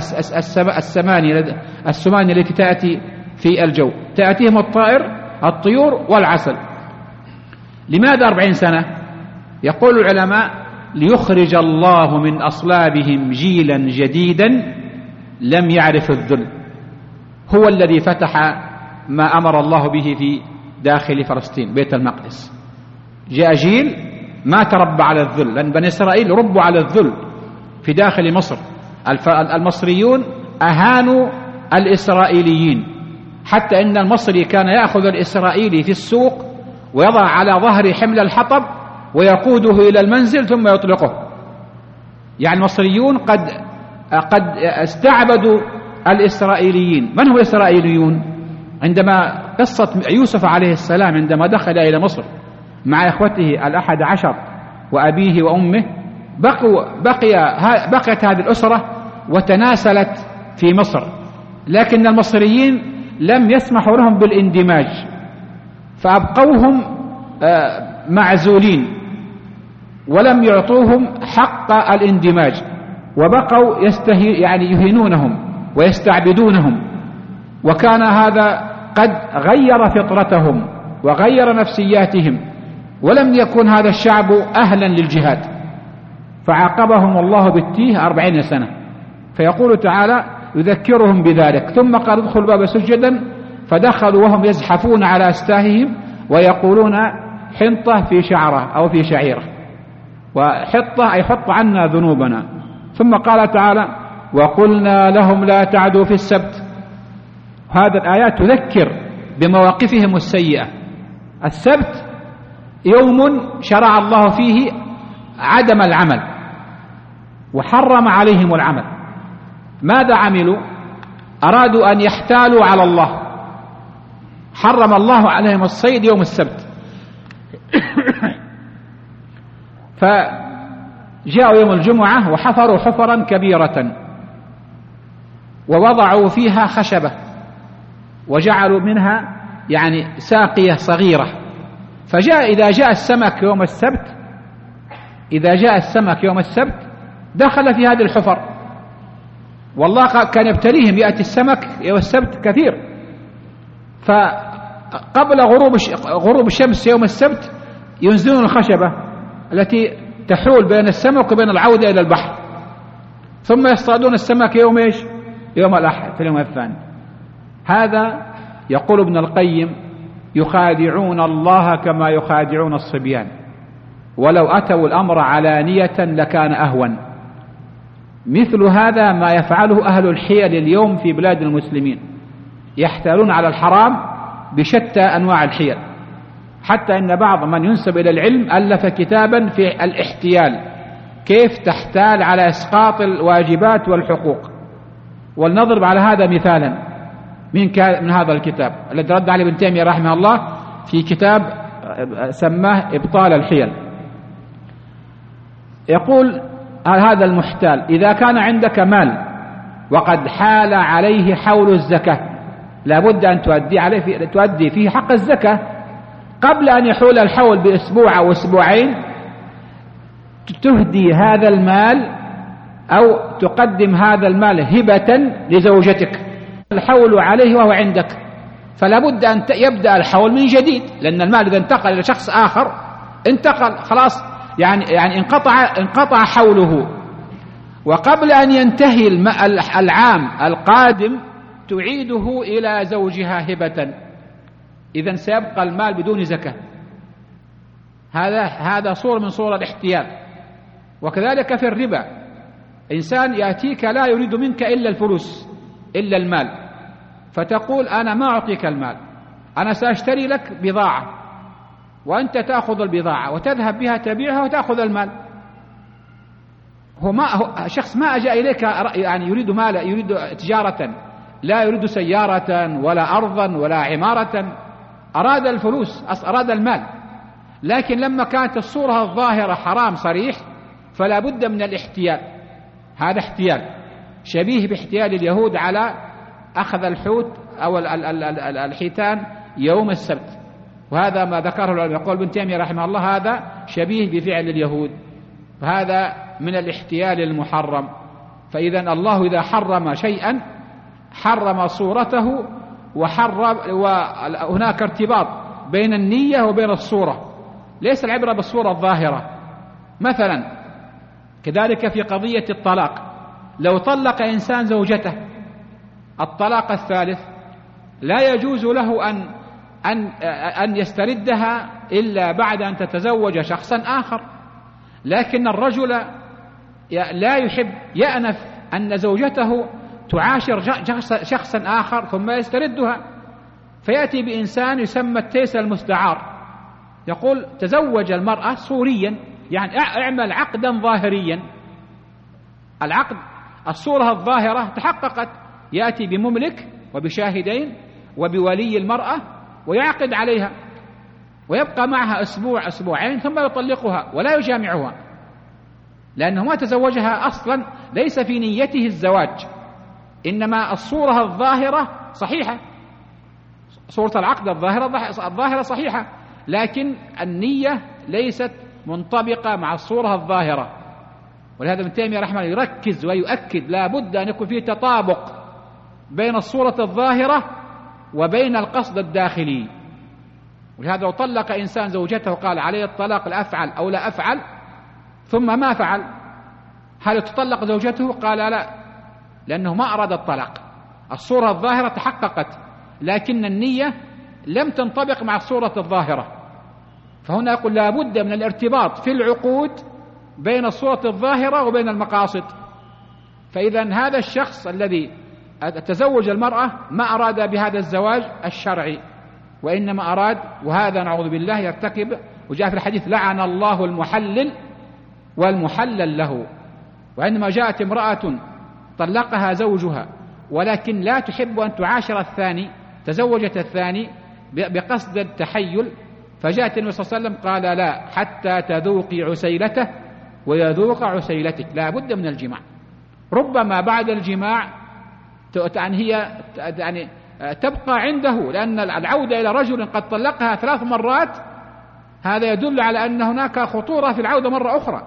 السماني التي تأتي في الجو، تأتيهم الطيور والعسل. لماذا 40 سنة؟ يقول العلماء ليخرج الله من أصلابهم جيلا جديدا لم يعرف الذل. هو الذي فتح ما أمر الله به في داخل فلسطين بيت المقدس، جاء جيل ما تربى على الذل، لأن بني إسرائيل ربوا على الذل في داخل مصر. المصريون أهانوا الإسرائيليين، حتى إن المصري كان يأخذ الإسرائيلي في السوق ويضع على ظهر حمل الحطب ويقوده إلى المنزل ثم يطلقه. يعني المصريون قد استعبدوا الإسرائيليين. من هو الإسرائيليون؟ عندما قصة يوسف عليه السلام عندما دخل إلى مصر مع إخوته 11 وأبيه وأمه، بقيت هذه الأسرة وتناسلت في مصر، لكن المصريين لم يسمحوا لهم بالاندماج، فأبقوهم معزولين ولم يعطوهم حق الاندماج، وبقوا يهينونهم ويستعبدونهم. وكان هذا قد غير فطرتهم وغير نفسياتهم، ولم يكن هذا الشعب أهلا للجهاد، فعاقبهم الله بالتيه 40 سنة. فيقول تعالى يذكرهم بذلك. ثم قال ادخلوا الباب سجدا، فدخلوا وهم يزحفون على أستاههم ويقولون حنطة في شعرة أو في شعيرة، وحطة أي حط عنا ذنوبنا. ثم قال تعالى وقلنا لهم لا تعدوا في السبت. هذا الآيات تذكر بمواقفهم السيئة. السبت يوم شرع الله فيه عدم العمل وحرم عليهم العمل. ماذا عملوا؟ أرادوا أن يحتالوا على الله، حرم الله عليهم الصيد يوم السبت. فجاءوا يوم الجمعة وحفروا حفرا كبيرة ووضعوا فيها خشبة وجعلوا منها ساقية صغيرة. إذا جاء السمك يوم السبت دخل في هذه الحفر، والله كان يبتليهم، يأتي السمك يوم السبت كثير، فقبل غروب الشمس يوم السبت ينزلون الخشبة التي تحول بين السمك وبين العودة إلى البحر، ثم يصطادون السمك يوم إيش؟ يوم الأحد في اليوم الثاني. هذا يقول ابن القيم يخادعون الله كما يخادعون الصبيان، ولو أتوا الأمر علانية لكان أهون. مثل هذا ما يفعله أهل الحيل اليوم في بلاد المسلمين، يحتالون على الحرام بشتى أنواع الحيل، حتى إن بعض من ينسب إلى العلم ألف كتابا في الاحتيال، كيف تحتال على إسقاط الواجبات والحقوق. ولنضرب على هذا مثالا من هذا الكتاب الذي رد عليه ابن تيمية رحمه الله في كتاب سماه إبطال الحيل. يقول هذا المحتال: إذا كان عندك مال وقد حال عليه حول الزكاة، لابد أن تؤدي فيه حق الزكاة قبل أن يحول الحول بأسبوع أو أسبوعين، تهدي هذا المال أو تقدم هذا المال هبة لزوجتك، الحول عليه وهو عندك، فلا بد أن يبدأ الحول من جديد، لأن المال إذا انتقل إلى شخص آخر انتقل خلاص، يعني انقطع حوله. وقبل أن ينتهي العام القادم تعيده إلى زوجها هبة، إذن سيبقى المال بدون زكاة. هذا صورة من صور الاحتيال. وكذلك في الربا، إنسان يأتيك لا يريد منك إلا الفلوس، إلا المال، فتقول أنا ما أعطيك المال، أنا سأشتري لك بضاعة، وأنت تأخذ البضاعة وتذهب بها تبيعها وتأخذ المال. هو شخص ما أجاء إليك يعني يريد مال، يريد تجارة، لا يريد سيارة ولا أرضا ولا عمارة، أراد الفلوس، أراد المال. لكن لما كانت الصورة الظاهرة حرام صريح فلا بد من الاحتيال. هذا احتيال شبيه باحتيال اليهود على أخذ الحوت أو الحيتان يوم السبت، وهذا ما ذكره العلماء. يقول ابن تيمية رحمه الله هذا شبيه بفعل اليهود، فهذا من الاحتيال المحرم. فإذا الله إذا حرم شيئا حرم صورته، وهناك ارتباط بين النية وبين الصورة، ليس العبرة بالصورة الظاهرة. مثلا كذلك في قضية الطلاق، لو طلق إنسان زوجته الطلاق الثالث لا يجوز له أن يستردها إلا بعد أن تتزوج شخصا آخر. لكن الرجل لا يحب، يأنف أن زوجته تعاشر شخصا آخر ثم يستردها، فيأتي بإنسان يسمى التيس المستعار، يقول تزوج المرأة صوريا، يعني اعمل عقدا ظاهريا. العقد الصورة الظاهرة تحققت، يأتي بمملك وبشاهدين وبولي المرأة ويعقد عليها، ويبقى معها أسبوع أسبوعين ثم يطلقها ولا يجامعها، لأنه ما تزوجها أصلا، ليس في نيته الزواج، إنما الصورة الظاهرة صحيحة، صورة العقد الظاهرة صحيحة، لكن النية ليست منطبقة مع الصورة الظاهرة. ولهذا ابن تيمية رحمه الله يركز ويؤكد لا بد أن يكون فيه تطابق بين الصورة الظاهرة وبين القصد الداخلي. ولهذا لو طلق إنسان زوجته قال عليه الطلاق لا أفعل أو لا أفعل ثم ما فعل، هل تطلق زوجته؟ قال لا، لأنه ما أراد الطلاق، الصورة الظاهرة تحققت لكن النية لم تنطبق مع الصورة الظاهرة. فهنا يقول لا بد من الارتباط في العقود بين الصورة الظاهرة وبين المقاصد. فإذا هذا الشخص الذي تزوج المرأة ما أراد بهذا الزواج الشرعي، وإنما أراد، وهذا نعوذ بالله يرتكب، وجاء في الحديث لعن الله المحلل والمحلل له. وعندما جاءت امرأة طلقها زوجها ولكن لا تحب أن تعاشر الثاني، تزوجت الثاني بقصد التحيل، فجاءت النبي صلى الله عليه وسلم قال لا حتى تذوقي عسيلته ويذوق عسيلتك، لا بد من الجماع. ربما بعد الجماع هي تبقى عنده، لأن العودة إلى رجل قد طلقها 3 مرات هذا يدل على أن هناك خطورة في العودة مرة أخرى.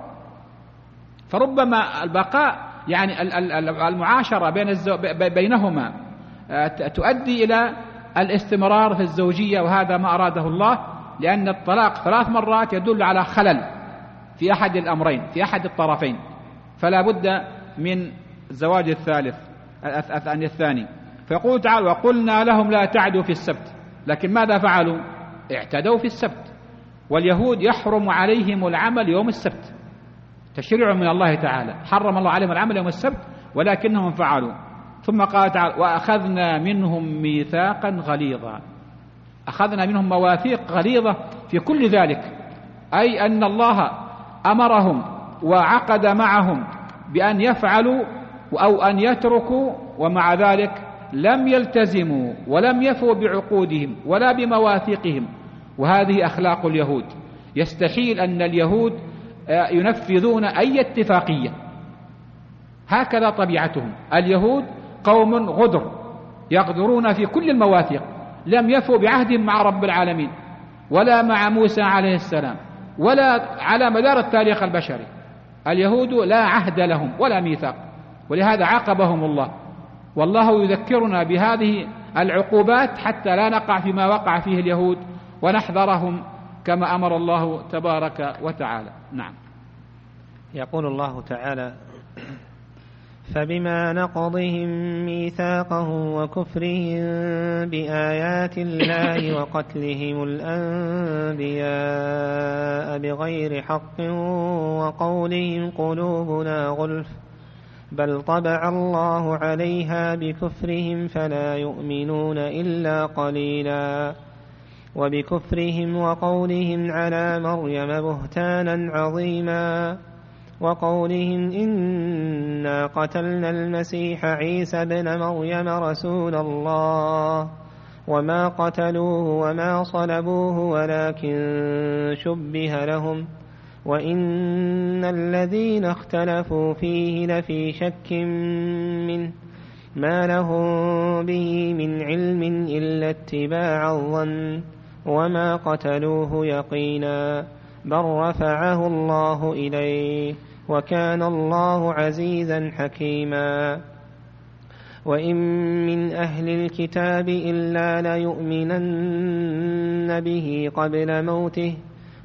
فربما البقاء يعني المعاشرة بينهما تؤدي إلى الاستمرار في الزوجية، وهذا ما أراده الله، لأن الطلاق 3 مرات يدل على خلل في أحد الأمرين، في أحد الطرفين، فلا بد من الزواج الثاني. فيقول تعالى: وقلنا لهم لا تعدوا في السبت. لكن ماذا فعلوا؟ اعتدوا في السبت. واليهود يحرم عليهم العمل يوم السبت، تشريع من الله تعالى، حرم الله عليهم العمل يوم السبت ولكنهم فعلوا. ثم قال تعالى: وأخذنا منهم ميثاقا غليظا. أخذنا منهم مواثيق غليظة في كل ذلك، أي أن الله أمرهم وعقد معهم بأن يفعلوا أو أن يتركوا، ومع ذلك لم يلتزموا ولم يفوا بعقودهم ولا بمواثيقهم. وهذه أخلاق اليهود. يستحيل أن اليهود ينفذون أي اتفاقية، هكذا طبيعتهم. اليهود قوم غدر، يغدرون في كل المواثيق، لم يفوا بعهدهم مع رب العالمين ولا مع موسى عليه السلام ولا على مدار التاريخ البشري. اليهود لا عهد لهم ولا ميثاق، ولهذا عاقبهم الله. والله يذكرنا بهذه العقوبات حتى لا نقع فيما وقع فيه اليهود ونحذرهم كما أمر الله تبارك وتعالى. نعم. يقول الله تعالى: فبما نقضهم ميثاقهم وكفرهم بآيات الله وقتلهم الأنبياء بغير حق وقولهم قلوبنا غلف بل طبع الله عليها بكفرهم فلا يؤمنون إلا قليلا وبكفرهم وقولهم على مريم بهتانا عظيما وقولهم إنا قتلنا المسيح عيسى ابن مريم رسول الله وما قتلوه وما صلبوه ولكن شبه لهم وإن الذين اختلفوا فيه لفي شك منه ما لهم به من علم إلا اتباع الظن وما قتلوه يقينا بل رفعه الله إليه وكان الله عزيزا حكيما وإن من أهل الكتاب إلا ليؤمنن به قبل موته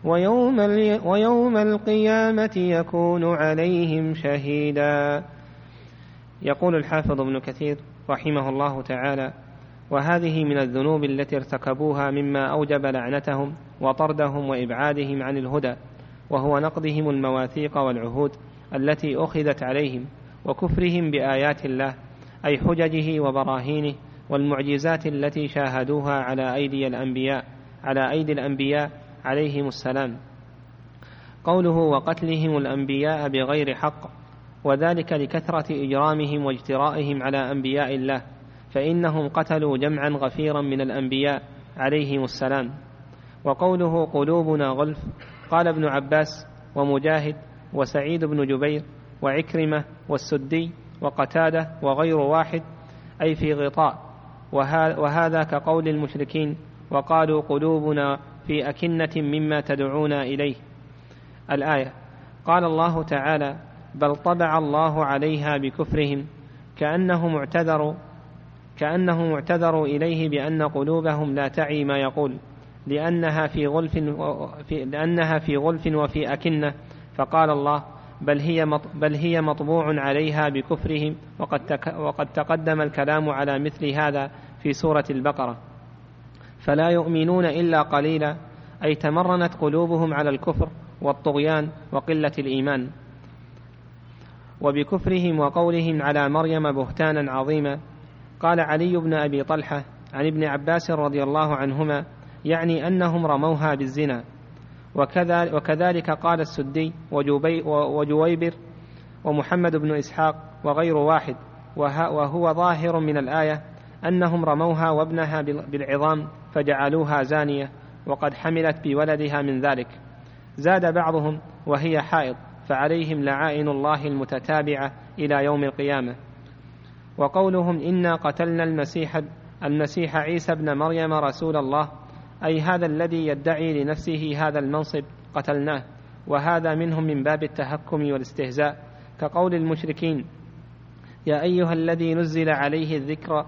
ويوم القيامة يكون عليهم شهيدا. يقول الحافظ ابن كثير رحمه الله تعالى: وهذه من الذنوب التي ارتكبوها مما أوجب لعنتهم وطردهم وإبعادهم عن الهدى، وهو نقضهم المواثيق والعهود التي أخذت عليهم وكفرهم بآيات الله أي حججه وبراهينه والمعجزات التي شاهدوها على أيدي الأنبياء عليهم السلام. قوله وقتلهم الأنبياء بغير حق، وذلك لكثرة إجرامهم واجترائهم على أنبياء الله، فإنهم قتلوا جمعا غفيرا من الأنبياء عليهم السلام. وقوله قلوبنا غلف، قال ابن عباس ومجاهد وسعيد بن جبير وعكرمة والسدي وقتادة وغير واحد، أي في غطاء، وهذا كقول المشركين وقالوا قلوبنا في أكنة مما تدعونا إليه. الآية. قال الله تعالى بل طبع الله عليها بكفرهم، كأنهم اعتذروا إليه بأن قلوبهم لا تعي ما يقول لأنها في غلف وفي أكنة، فقال الله بل هي مطبوع عليها بكفرهم، وقد تقدم الكلام على مثل هذا في سورة البقرة. فلا يؤمنون إلا قليلا، أي تمرنت قلوبهم على الكفر والطغيان وقلة الإيمان. وبكفرهم وقولهم على مريم بهتانا عظيما، قال علي بن أبي طلحة عن ابن عباس رضي الله عنهما يعني أنهم رموها بالزنا. وكذلك قال السدي وجويبر ومحمد بن إسحاق وغير واحد، وهو ظاهر من الآية أنهم رموها وابنها بالعظام فجعلوها زانية وقد حملت بولدها من ذلك. زاد بعضهم وهي حائض، فعليهم لعائن الله المتتابعة إلى يوم القيامة. وقولهم إنا قتلنا المسيح عيسى ابن مريم رسول الله، أي هذا الذي يدعي لنفسه هذا المنصب قتلناه، وهذا منهم من باب التهكم والاستهزاء، كقول المشركين يا أيها الذي نزل عليه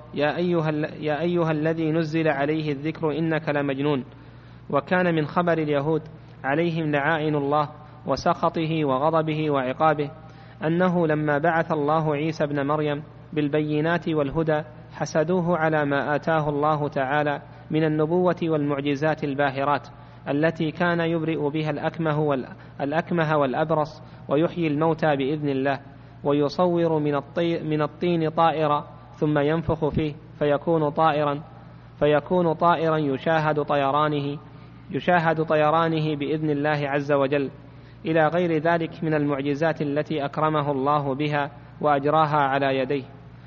الذكر إنك لمجنون. وكان من خبر اليهود عليهم لعائن الله وسخطه وغضبه وعقابه أنه لما بعث الله عيسى ابن مريم بالبينات والهدى حسدوه على ما آتاه الله تعالى من النبوة والمعجزات الباهرات التي كان يبرئ بها الأكمه والأبرص ويحيي الموتى بإذن الله، ويصور من الطين طائرا ثم ينفخ فيه فيكون طائرا يشاهد طيرانه بإذن الله عز وجل، إلى غير ذلك من المعجزات التي أكرمه الله بها وأجراها على يديه.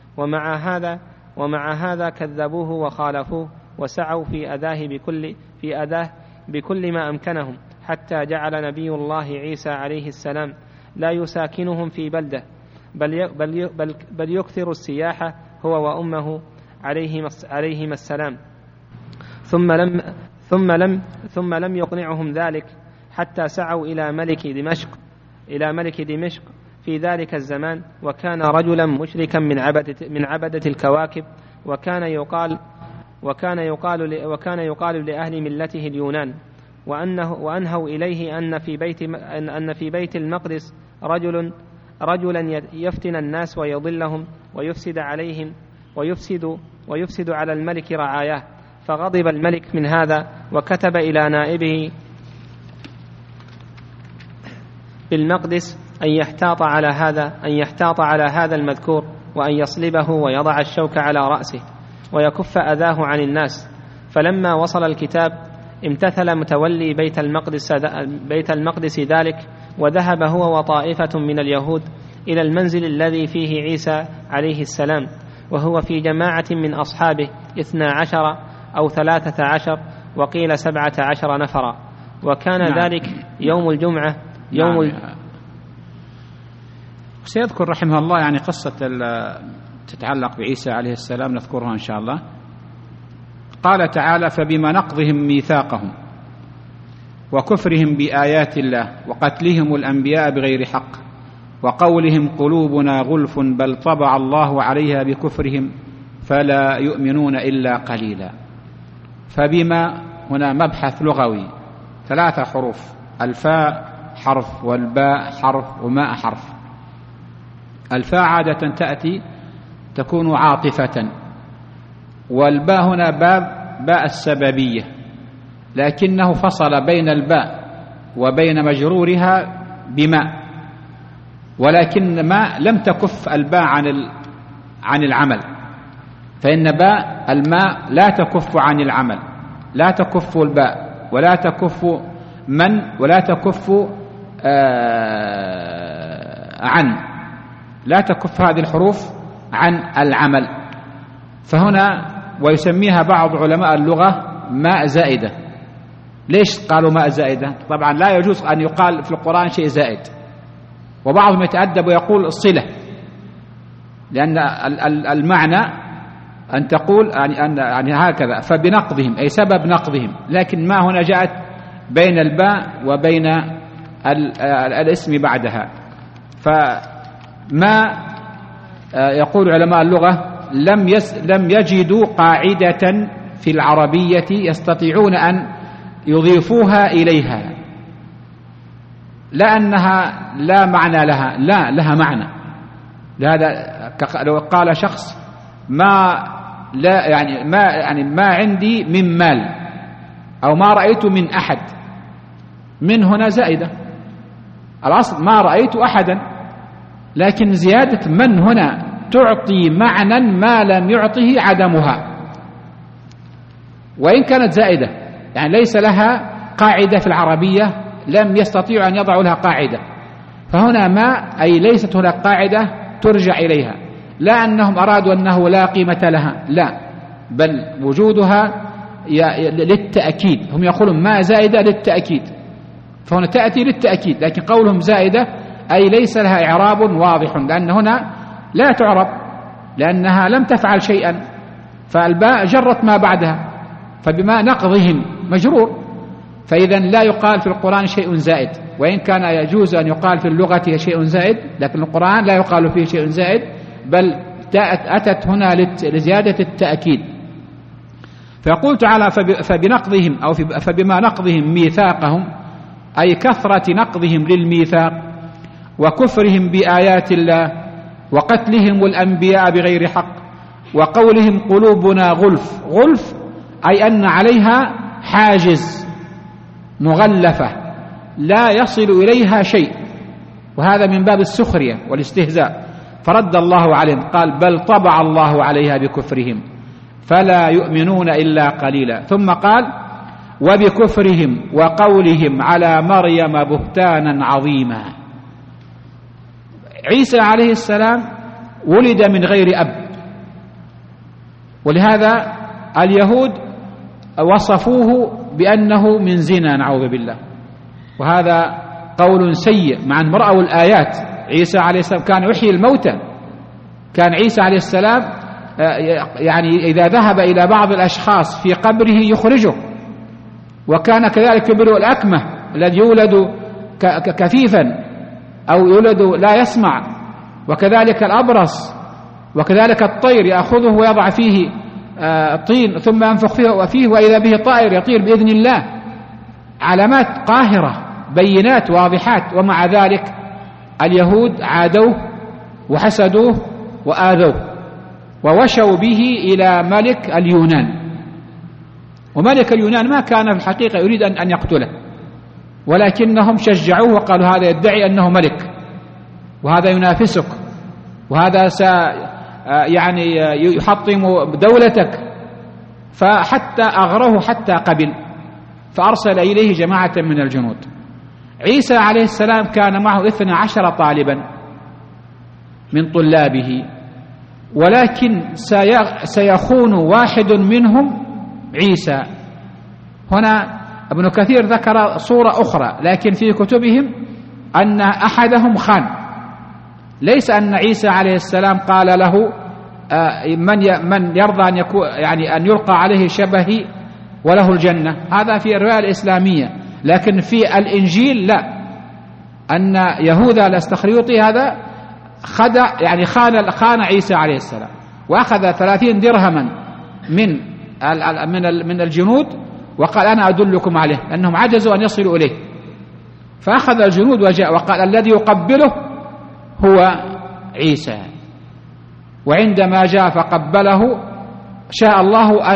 ومع هذا كذبوه وخالفوه وسعوا في أذاه بكل ما أمكنهم، حتى جعل نبي الله عيسى عليه السلام لا يساكنهم في بلدة، بل يكثر السياحة هو وأمه عليهما السلام. ثم لم يقنعهم ذلك حتى سعوا إلى ملك دمشق في ذلك الزمان، وكان رجلا مشركا من عبدة الكواكب، وكان يقال لأهل ملته اليونان، وأنهوا إليه أن في بيت المقدس رجلا يفتن الناس ويضلهم ويفسد عليهم ويفسد على الملك رعاياه. فغضب الملك من هذا وكتب إلى نائبه بالمقدس أن يحتاط على هذا المذكور، وأن يصلبه ويضع الشوك على رأسه ويكف أذاه عن الناس. فلما وصل الكتاب امتثل متولي بيت المقدس ذلك، وذهب هو وطائفة من اليهود إلى المنزل الذي فيه عيسى عليه السلام، وهو في جماعة من أصحابه 12 أو 13 وقيل 17 نفرا. وكان ذلك يوم الجمعة سيذكر رحمه الله يعني قصة تتعلق بعيسى عليه السلام، نذكرها إن شاء الله. قال تعالى: فبما نقضهم ميثاقهم وكفرهم بآيات الله وقتلهم الأنبياء بغير حق وقولهم قلوبنا غلف بل طبع الله عليها بكفرهم فلا يؤمنون إلا قليلا. فبما هنا مبحث لغوي، 3 حروف، الفاء حرف والباء حرف وماء حرف. الفاء عادة تكون عاطفة، والباء هنا باء السببية، لكنه فصل بين الباء وبين مجرورها بماء، ولكن ما لم تكف الباء عن العمل، فإن باء الماء لا تكف عن العمل، لا تكف الباء ولا تكف ولا تكف لا تكف هذه الحروف عن العمل. فهنا ويسميها بعض علماء اللغة ماء زائدة. ليش قالوا ماء زائدة؟ طبعا لا يجوز أن يقال في القرآن شيء زائد، وبعضهم يتأدب ويقول الصلة، لأن المعنى أن تقول يعني هكذا فبنقضهم أي سبب نقضهم، لكن ما هنا جاءت بين الباء وبين الاسم بعدها. فما يقول علماء اللغة لم يجدوا قاعدة في العربية يستطيعون أن يضيفوها إليها، لأنها لا معنى لها، لا لها معنى. لهذا لو قال شخص ما عندي من مال، أو ما رأيت من أحد، من هنا زائدة. الأصل ما رأيت أحدا، لكن زيادة من هنا تعطي معنى ما لم يعطه عدمها، وإن كانت زائدة، يعني ليس لها قاعدة في العربية، لم يستطيعوا أن يضعوا لها قاعدة. فهنا ما أي ليست هناك قاعدة ترجع إليها، لا أنهم أرادوا أنه لا قيمة لها، لا، بل وجودها للتأكيد. هم يقولون ما زائدة للتأكيد، فهنا تأتي للتأكيد، لكن قولهم زائدة أي ليس لها إعراب واضح، لأن هنا لا تعرب لأنها لم تفعل شيئا، فالباء جرت ما بعدها، فبما نقضهم مجرور، فإذا لا يقال في القرآن شيء زائد، وإن كان يجوز أن يقال في اللغة شيء زائد، لكن القرآن لا يقال فيه شيء زائد، بل أتت هنا لزيادة التأكيد. فيقول تعالى: فبنقضهم أو فبما نقضهم ميثاقهم، أي كثرة نقضهم للميثاق وكفرهم بآيات الله وقتلهم الأنبياء بغير حق وقولهم قلوبنا غلف. غلف أي أن عليها حاجز، مغلفة لا يصل إليها شيء، وهذا من باب السخرية والاستهزاء. فرد الله عليهم قال بل طبع الله عليها بكفرهم فلا يؤمنون إلا قليلا. ثم قال وبكفرهم وقولهم على مريم بهتانا عظيما. عيسى عليه السلام ولد من غير أب، ولهذا اليهود وصفوه بأنه من زنا نعوذ بالله، وهذا قول سيء مع أن رأوا الآيات. عيسى عليه السلام كان يحيي الموتى، كان عيسى عليه السلام يعني إذا ذهب إلى بعض الأشخاص في قبره يخرجه، وكان كذلك ابن الأكمة الذي يولد كفيفا أو يولد لا يسمع، وكذلك الأبرص، وكذلك الطير يأخذه ويضع فيه طين ثم ينفخ فيه وإذا به طائر يطير بإذن الله. علامات قاهرة بينات واضحات، ومع ذلك اليهود عادوه وحسدوه وآذوه ووشوا به إلى ملك اليونان. وملك اليونان ما كان في الحقيقة يريد أن يقتله، ولكنهم شجعوه وقالوا هذا يدعي أنه ملك، وهذا ينافسك، وهذا يعني يحطم دولتك، فحتى أغروه حتى قبل، فأرسل إليه جماعة من الجنود. عيسى عليه السلام كان معه 12 طالبا من طلابه، ولكن سيخون واحد منهم عيسى. هنا ابن كثير ذكر صورة أخرى، لكن في كتبهم أن أحدهم خان، ليس أن عيسى عليه السلام قال له من يرضى أن يكون يعني أن يلقى عليه شبهي وله الجنة، هذا في الرواية الإسلامية، لكن في الإنجيل لا، أن يهوذا الأسخريوطي هذا خدع يعني خان عيسى عليه السلام، وأخذ 30 درهما من الجنود وقال أنا أدلكم عليه، لأنهم عجزوا أن يصلوا إليه. فأخذ الجنود وجاء وقال الذي يقبله هو عيسى. وعندما جاء فقبله شاء الله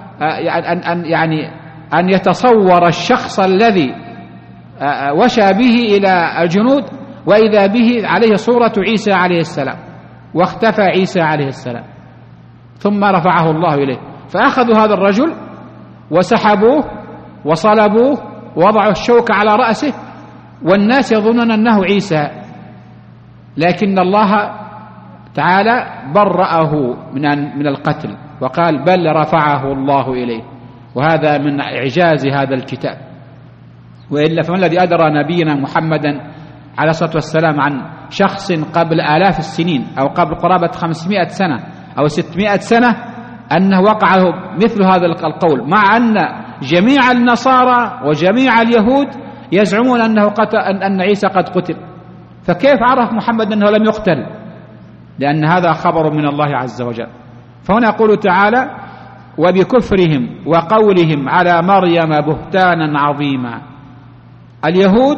أن يتصور الشخص الذي وشى به إلى الجنود، وإذا به عليه صورة عيسى عليه السلام، واختفى عيسى عليه السلام، ثم رفعه الله إليه. فأخذوا هذا الرجل وسحبوه وصلبوه ووضعوا الشوك على رأسه، والناس يظنون أنه عيسى، لكن الله تعالى برأه من القتل وقال بل رفعه الله إليه. وهذا من إعجاز هذا الكتاب، وإلا فما الذي أدرى نبينا محمدا عليه الصلاة والسلام عن شخص قبل آلاف السنين أو قبل قرابة 500 سنة أو 600 سنة أنه وقع مثل هذا القول، مع أن جميع النصارى وجميع اليهود يزعمون أن عيسى قد قتل. فكيف عرف محمد أنه لم يقتل؟ لأن هذا خبر من الله عز وجل. فهنا يقول تعالى وبكفرهم وقولهم على مريم بهتانا عظيما. اليهود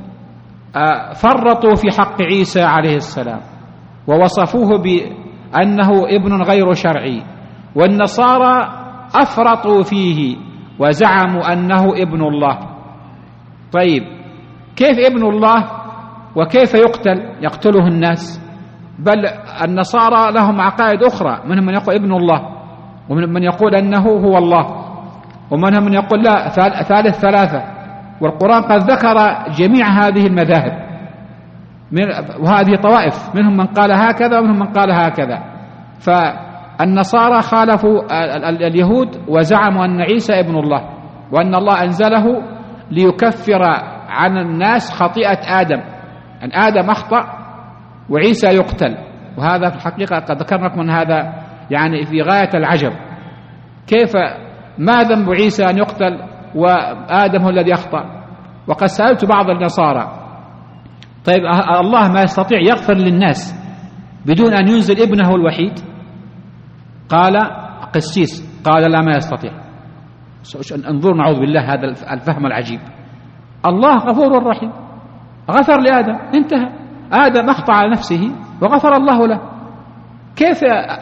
فرطوا في حق عيسى عليه السلام ووصفوه بأنه ابن غير شرعي، والنصارى أفرطوا فيه وزعموا أنه ابن الله. طيب كيف ابن الله وكيف يقتله الناس؟ بل النصارى لهم عقائد أخرى، منهم من يقول ابن الله، ومنهم من يقول أنه هو الله، ومنهم من يقول لا ثالث ثلاثة. والقرآن قد ذكر جميع هذه المذاهب وهذه طوائف، منهم من قال هكذا ومنهم من قال هكذا. فالنصارى خالفوا اليهود وزعموا أن عيسى ابن الله، وأن الله أنزله ليكفر عن الناس خطيئة آدم، أن آدم أخطأ وعيسى يقتل. وهذا في الحقيقة قد ذكرنا لكم أن هذا يعني في غاية العجب. كيف ما ذنب عيسى أن يقتل وآدم هو الذي أخطأ؟ وقد سألت بعض النصارى طيب الله ما يستطيع يغفر للناس بدون أن ينزل ابنه الوحيد؟ قال قسيس قال لا ما يستطيع. انظر نعوذ بالله هذا الفهم العجيب. الله غفور رحيم، غفر لآدم انتهى، آدم أخطأ على نفسه وغفر الله له، كيف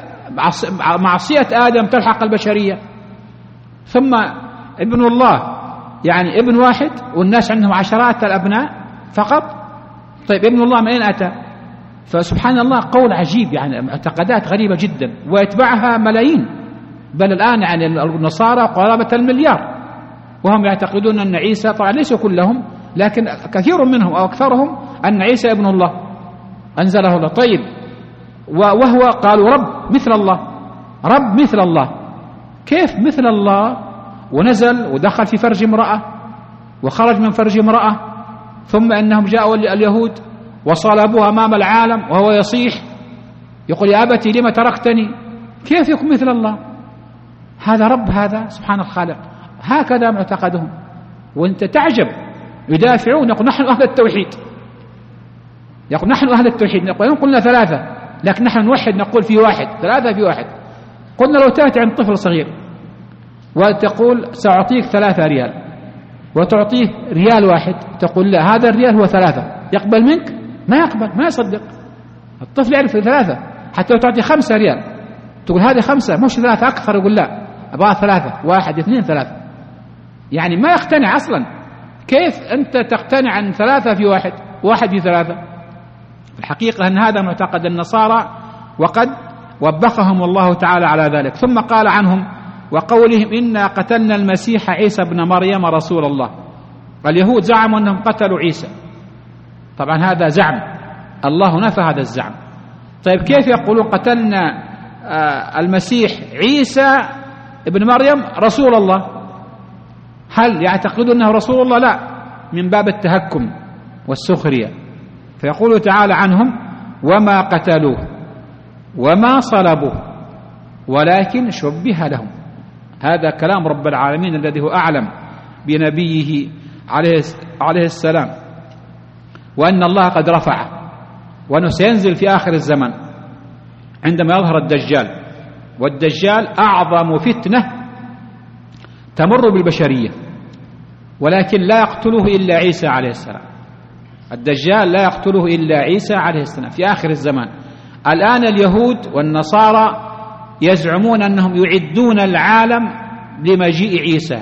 معصية آدم تلحق البشرية؟ ثم ابن الله يعني ابن واحد والناس عندهم عشرات الأبناء فقط. طيب ابن الله من أين أتى؟ فسبحان الله قول عجيب، يعني معتقدات غريبة جدا ويتبعها ملايين، بل الآن يعني النصارى قرابة 1,000,000,000 وهم يعتقدون أن عيسى، طبعا ليسوا كلهم لكن كثير منهم أو أكثرهم، أن عيسى ابن الله أنزله الله. طيب وهو قالوا رب مثل الله، رب مثل الله، كيف مثل الله ونزل ودخل في فرج امرأة وخرج من فرج امرأة، ثم أنهم جاءوا اليهود وصلبوه أمام العالم وهو يصيح يقول يا أبتي لما تركتني، كيف يكون مثل الله؟ هذا رب، هذا سبحان الخالق. هكذا معتقدهم، وانت تعجب يدافعون، يقول نحن أهل التوحيد، يقول نحن أهل التوحيد، نقول قلنا 3 لكن نحن نوحد، نقول في واحد، 3 في واحد. قلنا لو تأتي عند طفل صغير وتقول سأعطيك 3 ريال وتعطيه ريال واحد، تقول لا هذا الريال هو 3، يقبل منك؟ ما يقبل، ما يصدق. الطفل يعرف 3، حتى لو تعطي 5 ريال تقول هذه 5 مش 3 أكثر، يقول لا أبغى 3، 1 2 3، يعني ما يقتنع أصلا. كيف أنت تقتنع أن 3 في 1 1 في 3؟ الحقيقة أن هذا معتقد النصارى، وقد وبخهم الله تعالى على ذلك. ثم قال عنهم وقولهم إنا قتلنا المسيح عيسى ابن مريم رسول الله. اليهود زعموا أنهم قتلوا عيسى، طبعا هذا زعم، الله نفى هذا الزعم. طيب كيف يقولون قتلنا المسيح عيسى ابن مريم رسول الله؟ هل يعتقدون أنه رسول الله؟ لا، من باب التهكم والسخرية. فيقول تعالى عنهم وما قتلوه وما صلبوه ولكن شبه لهم. هذا كلام رب العالمين الذي هو أعلم بنبيه عليه السلام، وأن الله قد رفعه، وأنه سينزل في آخر الزمن عندما يظهر الدجال، والدجال أعظم فتنة تمر بالبشرية، ولكن لا يقتله إلا عيسى عليه السلام. الدجال لا يقتله إلا عيسى عليه السلام في آخر الزمان. الآن اليهود والنصارى يزعمون أنهم يعدون العالم لمجيء عيسى.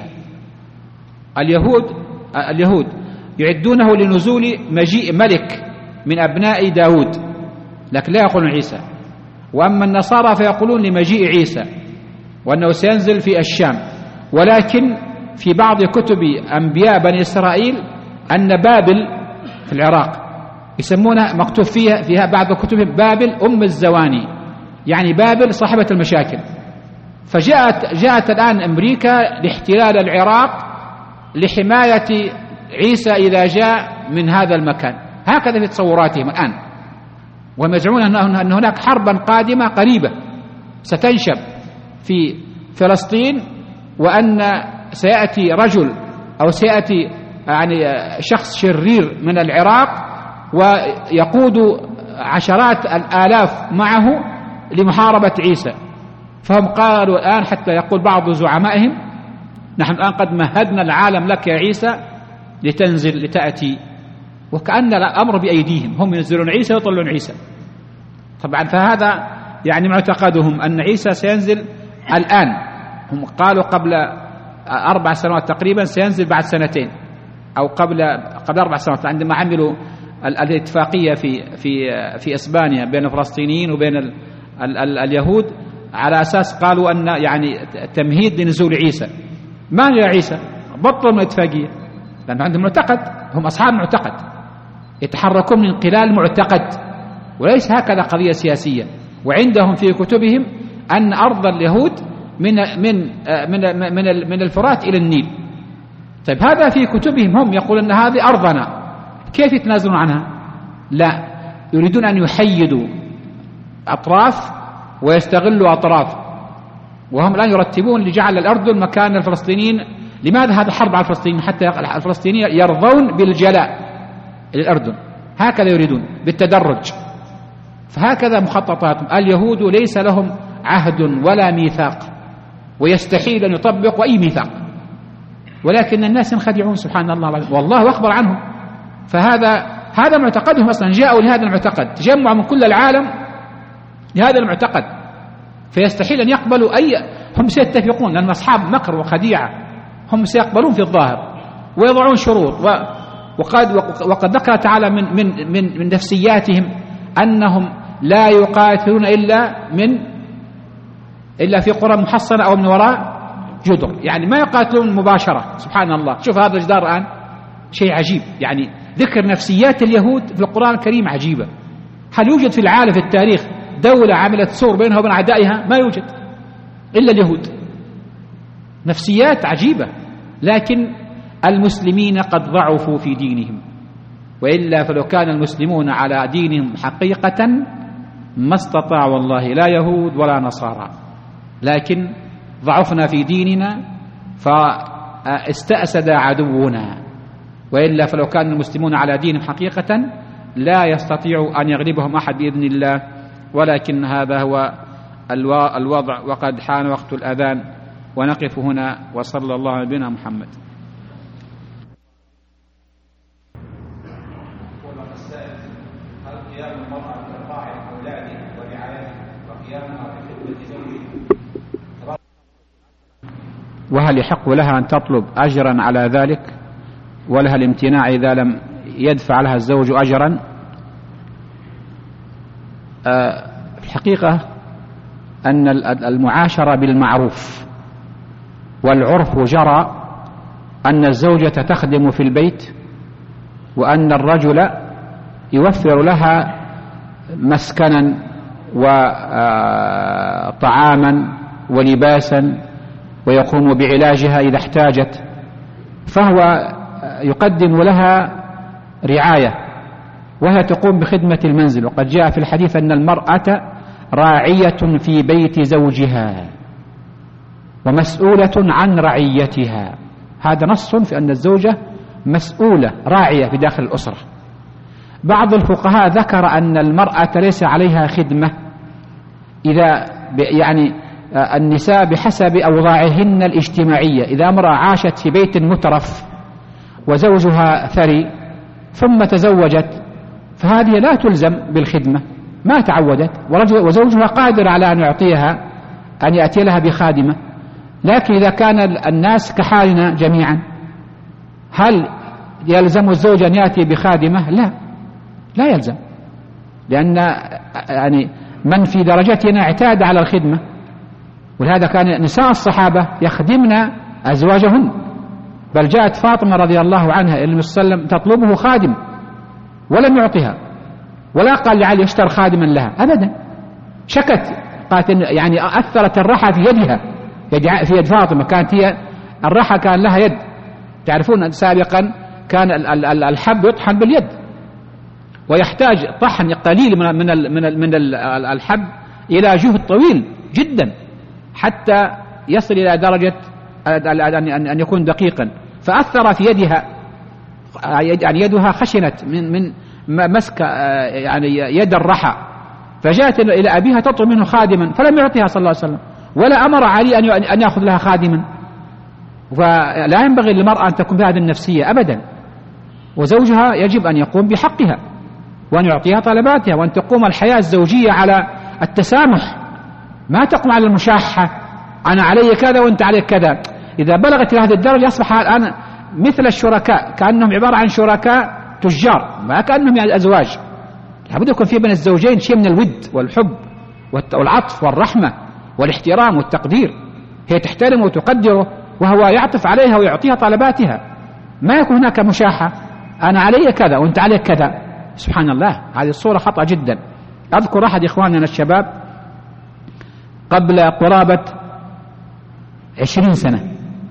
اليهود يعدونه لنزول مجيء ملك من أبناء داود، لكن لا يقولون عيسى. وأما النصارى فيقولون لمجيء عيسى وأنه سينزل في الشام. ولكن في بعض كتب أنبياء بني إسرائيل أن بابل في العراق يسمونها، مكتوب فيها بعض كتبهم بابل أم الزواني، يعني بابل صاحبة المشاكل. فجاءت الآن أمريكا لاحتلال العراق لحماية عيسى إذا جاء من هذا المكان، هكذا في تصوراتهم الآن. وهم يزعمون أن هناك حربا قادمة قريبة ستنشب في فلسطين، وأن سيأتي رجل أو سيأتي يعني شخص شرير من العراق ويقود عشرات الآلاف معه لمحاربة عيسى. فهم قالوا الآن، حتى يقول بعض زعمائهم نحن الآن قد مهدنا العالم لك يا عيسى لتنزل لتأتي، وكأن الأمر بأيديهم، هم ينزلون عيسى ويطلعون عيسى. طبعا فهذا يعني معتقدهم أن عيسى سينزل الآن. هم قالوا قبل 4 سنوات تقريبا، سينزل بعد 2 أو قبل 4 سنوات، عندما عملوا الاتفاقية في إسبانيا بين الفلسطينيين وبين اليهود، على أساس قالوا أن يعني تمهيد لنزول عيسى. ما جاء عيسى، بطلوا من الاتفاقية، لأن عندهم معتقد، هم أصحاب معتقد، يتحركون من خلال معتقد، وليس هكذا قضية سياسية. وعندهم في كتبهم أن أرض اليهود من الفرات إلى النيل. طيب هذا في كتبهم، هم يقولون أن هذه أرضنا، كيف يتنازلون عنها؟ لا، يريدون أن يحيدوا أطراف ويستغلوا أطراف، وهم الآن يرتبون لجعل الأردن مكان الفلسطينيين. لماذا هذا حرب على الفلسطينيين؟ حتى الفلسطينيين يرضون بالجلاء للأردن، هكذا يريدون بالتدرج. فهكذا مخططاتهم. اليهود ليس لهم عهد ولا ميثاق، ويستحيل أن يطبقوا أي ميثاق، ولكن الناس ينخدعون سبحان الله، والله أخبر عنهم. فهذا هذا معتقدهم أصلا، جاءوا لهذا المعتقد، تجمعوا من كل العالم لهذا المعتقد، فيستحيل أن يقبلوا هم سيتفقون لأن أصحاب مكر وخديعة، هم سيقبلون في الظاهر ويضعون شروط، وقد ذكر تعالى من نفسياتهم أنهم لا يقاتلون إلا في قرى محصنة أو من وراء جدر، يعني ما يقاتلون مباشرة. سبحان الله، شوف هذا الجدار الآن شيء عجيب، يعني ذكر نفسيات اليهود في القرآن الكريم عجيبة. هل يوجد في العالم في التاريخ دولة عملت سور بينها وبين أعدائها؟ ما يوجد إلا اليهود. نفسيات عجيبة، لكن المسلمين قد ضعفوا في دينهم، وإلا فلو كان المسلمون على دينهم حقيقة ما استطاع والله لا يهود ولا نصارى، لكن ضعفنا في ديننا فاستأسد عدونا، وإلا فلو كان المسلمون على دينهم حقيقة لا يستطيع أن يغلبهم أحد بإذن الله. ولكن هذا هو الوضع، وقد حان وقت الأذان، ونقف هنا، وصلى الله على نبينا محمد. وهل يحق لها أن تطلب أجرا على ذلك، ولها الامتناع إذا لم يدفع لها الزوج أجرا؟ في الحقيقة أن المعاشرة بالمعروف، والعرف جرى أن الزوجة تخدم في البيت، وأن الرجل يوفر لها مسكنا وطعاما ولباسا، ويقوم بعلاجها إذا احتاجت، فهو يقدم لها رعاية، وهي تقوم بخدمة المنزل. وقد جاء في الحديث أن المرأة راعية في بيت زوجها ومسؤولة عن رعيتها، هذا نص في أن الزوجة مسؤولة راعية في داخل الأسرة. بعض الفقهاء ذكر أن المرأة ليس عليها خدمة، إذا يعني النساء بحسب أوضاعهن الاجتماعية، إذا امرأة عاشت في بيت مترف وزوجها ثري ثم تزوجت، فهذه لا تلزم بالخدمة، ما تعودت، وزوجها قادر على أن يعطيها، أن يأتي لها بخادمة. لكن إذا كان الناس كحالنا جميعا، هل يلزم الزوج أن يأتي بخادمة؟ لا يلزم، لأن يعني من في درجتنا اعتاد على الخدمة، ولهذا كان نساء الصحابة يخدمن أزواجهن، بل جاءت فاطمة رضي الله عنها إلى النبي صلى الله عليه وسلم تطلبه خادم ولم يعطها، ولا قال لعلي اشتر خادما لها أبدا، شكت، قالت يعني أثرت الرحى في يدها، في يد فاطمة، كانت هي الرحى كان لها يد. تعرفون سابقا كان الحب يطحن باليد، ويحتاج طحن قليل من الحب إلى جهد طويل جدا حتى يصل إلى درجة أن يكون دقيقا، فأثر في يدها، يعني يدها خشنت من مسك يعني يد الرحى، فجاءت إلى أبيها تطلب منه خادما فلم يعطيها صلى الله عليه وسلم، ولا أمر علي أن يأخذ لها خادما. فلا ينبغي للمرأة أن تكون بهذه النفسية أبدا، وزوجها يجب أن يقوم بحقها وأن يعطيها طلباتها، وأن تقوم الحياة الزوجية على التسامح، ما تقوم على المشاحة، أنا علي كذا وأنت عليك كذا. إذا بلغت إلى هذه الدرجة يصبح الآن مثل الشركاء، كأنهم عبارة عن شركاء تجار، ما كأنهم يعني أزواج. لابد يكون في بين الزوجين شيء من الود والحب والعطف والرحمة والاحترام والتقدير، هي تحترمه وتقدره وهو يعطف عليها ويعطيها طلباتها، ما يكون هناك مشاحة، أنا علي كذا وأنت عليك كذا. سبحان الله، هذه الصورة خطأ جدا. أذكر أحد إخواننا الشباب قبل قرابة 20 سنة،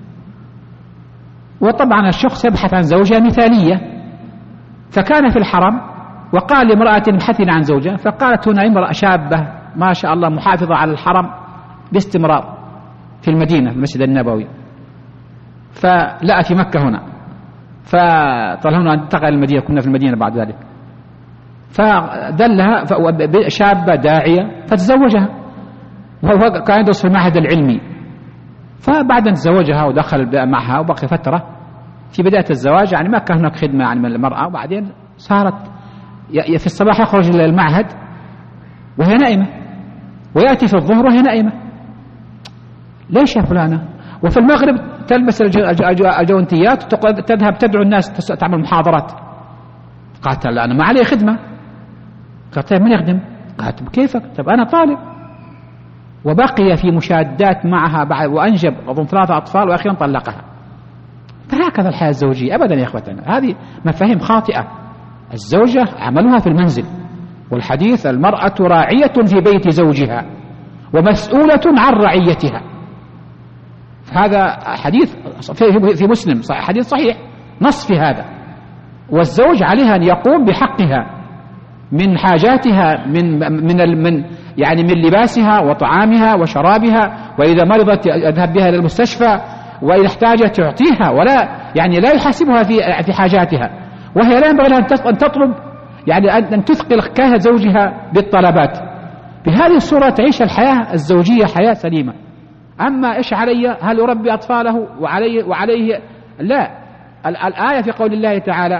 وطبعا الشخص يبحث عن زوجة مثالية، فكان في الحرم وقال لامرأة ابحثي عن زوجة، فقالت هنا امرأة شابة ما شاء الله محافظة على الحرم باستمرار في المدينة في المسجد النبوي، فلقى في مكة هنا، فطال هنا انتقل المدينة، كنا في المدينة بعد ذلك، فدلها شابة داعية فتزوجها، وهو كان يدرس في المعهد العلمي. فبعد أن تزوجها ودخل معها وبقي فترة، في بداية الزواج يعني ما كان هناك خدمة يعني من المرأة، وبعدين صارت في الصباح يخرج إلى المعهد وهي نائمة، ويأتي في الظهر وهي نائمة. ليش يا فلانة؟ وفي المغرب تلبس الجوانتيات تذهب تدعو الناس تعمل محاضرات. قالت لا أنا ما علي خدمة. قالت من يخدم؟ قالت بكيفك؟ طب أنا طالب. وبقي في مشادات معها بعد وأنجب أظن 3 أطفال وأخيرا طلقها. فهكذا الحياة الزوجية أبدا يا أخوتنا، هذه مفاهيم خاطئة. الزوجة عملها في المنزل، والحديث المرأة راعية في بيت زوجها ومسؤولة عن رعيتها. هذا حديث في مسلم حديث صحيح نص في هذا. والزوج عليها أن يقوم بحقها من حاجاتها من يعني من لباسها وطعامها وشرابها، وإذا مرضت يذهب بها إلى المستشفى، وإذا احتاجت تعطيها، ولا يعني لا يحاسبها في حاجاتها، وهي لا ينبغي لها أن تطلب يعني أن تثقل كاهل زوجها بالطلبات. بهذه الصورة تعيش الحياة الزوجية حياة سليمة. أما إيش علي؟ هل يربي أطفاله وعليه لا. الآية في قول الله تعالى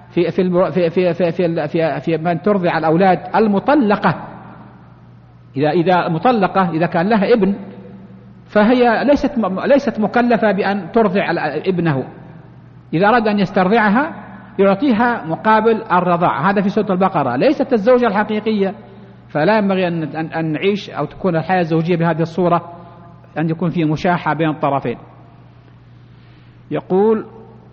في من ترضع الأولاد المطلقة، إذا مطلقة إذا كان لها ابن فهي ليست مكلفة بأن ترضع ابنه. إذا أراد أن يسترضعها يعطيها مقابل الرضاع. هذا في سورة البقرة. ليست الزوجة الحقيقية. فلا ينبغي أن نعيش أو تكون الحياة الزوجية بهذه الصورة، أن يكون في مشاحة بين الطرفين. يقول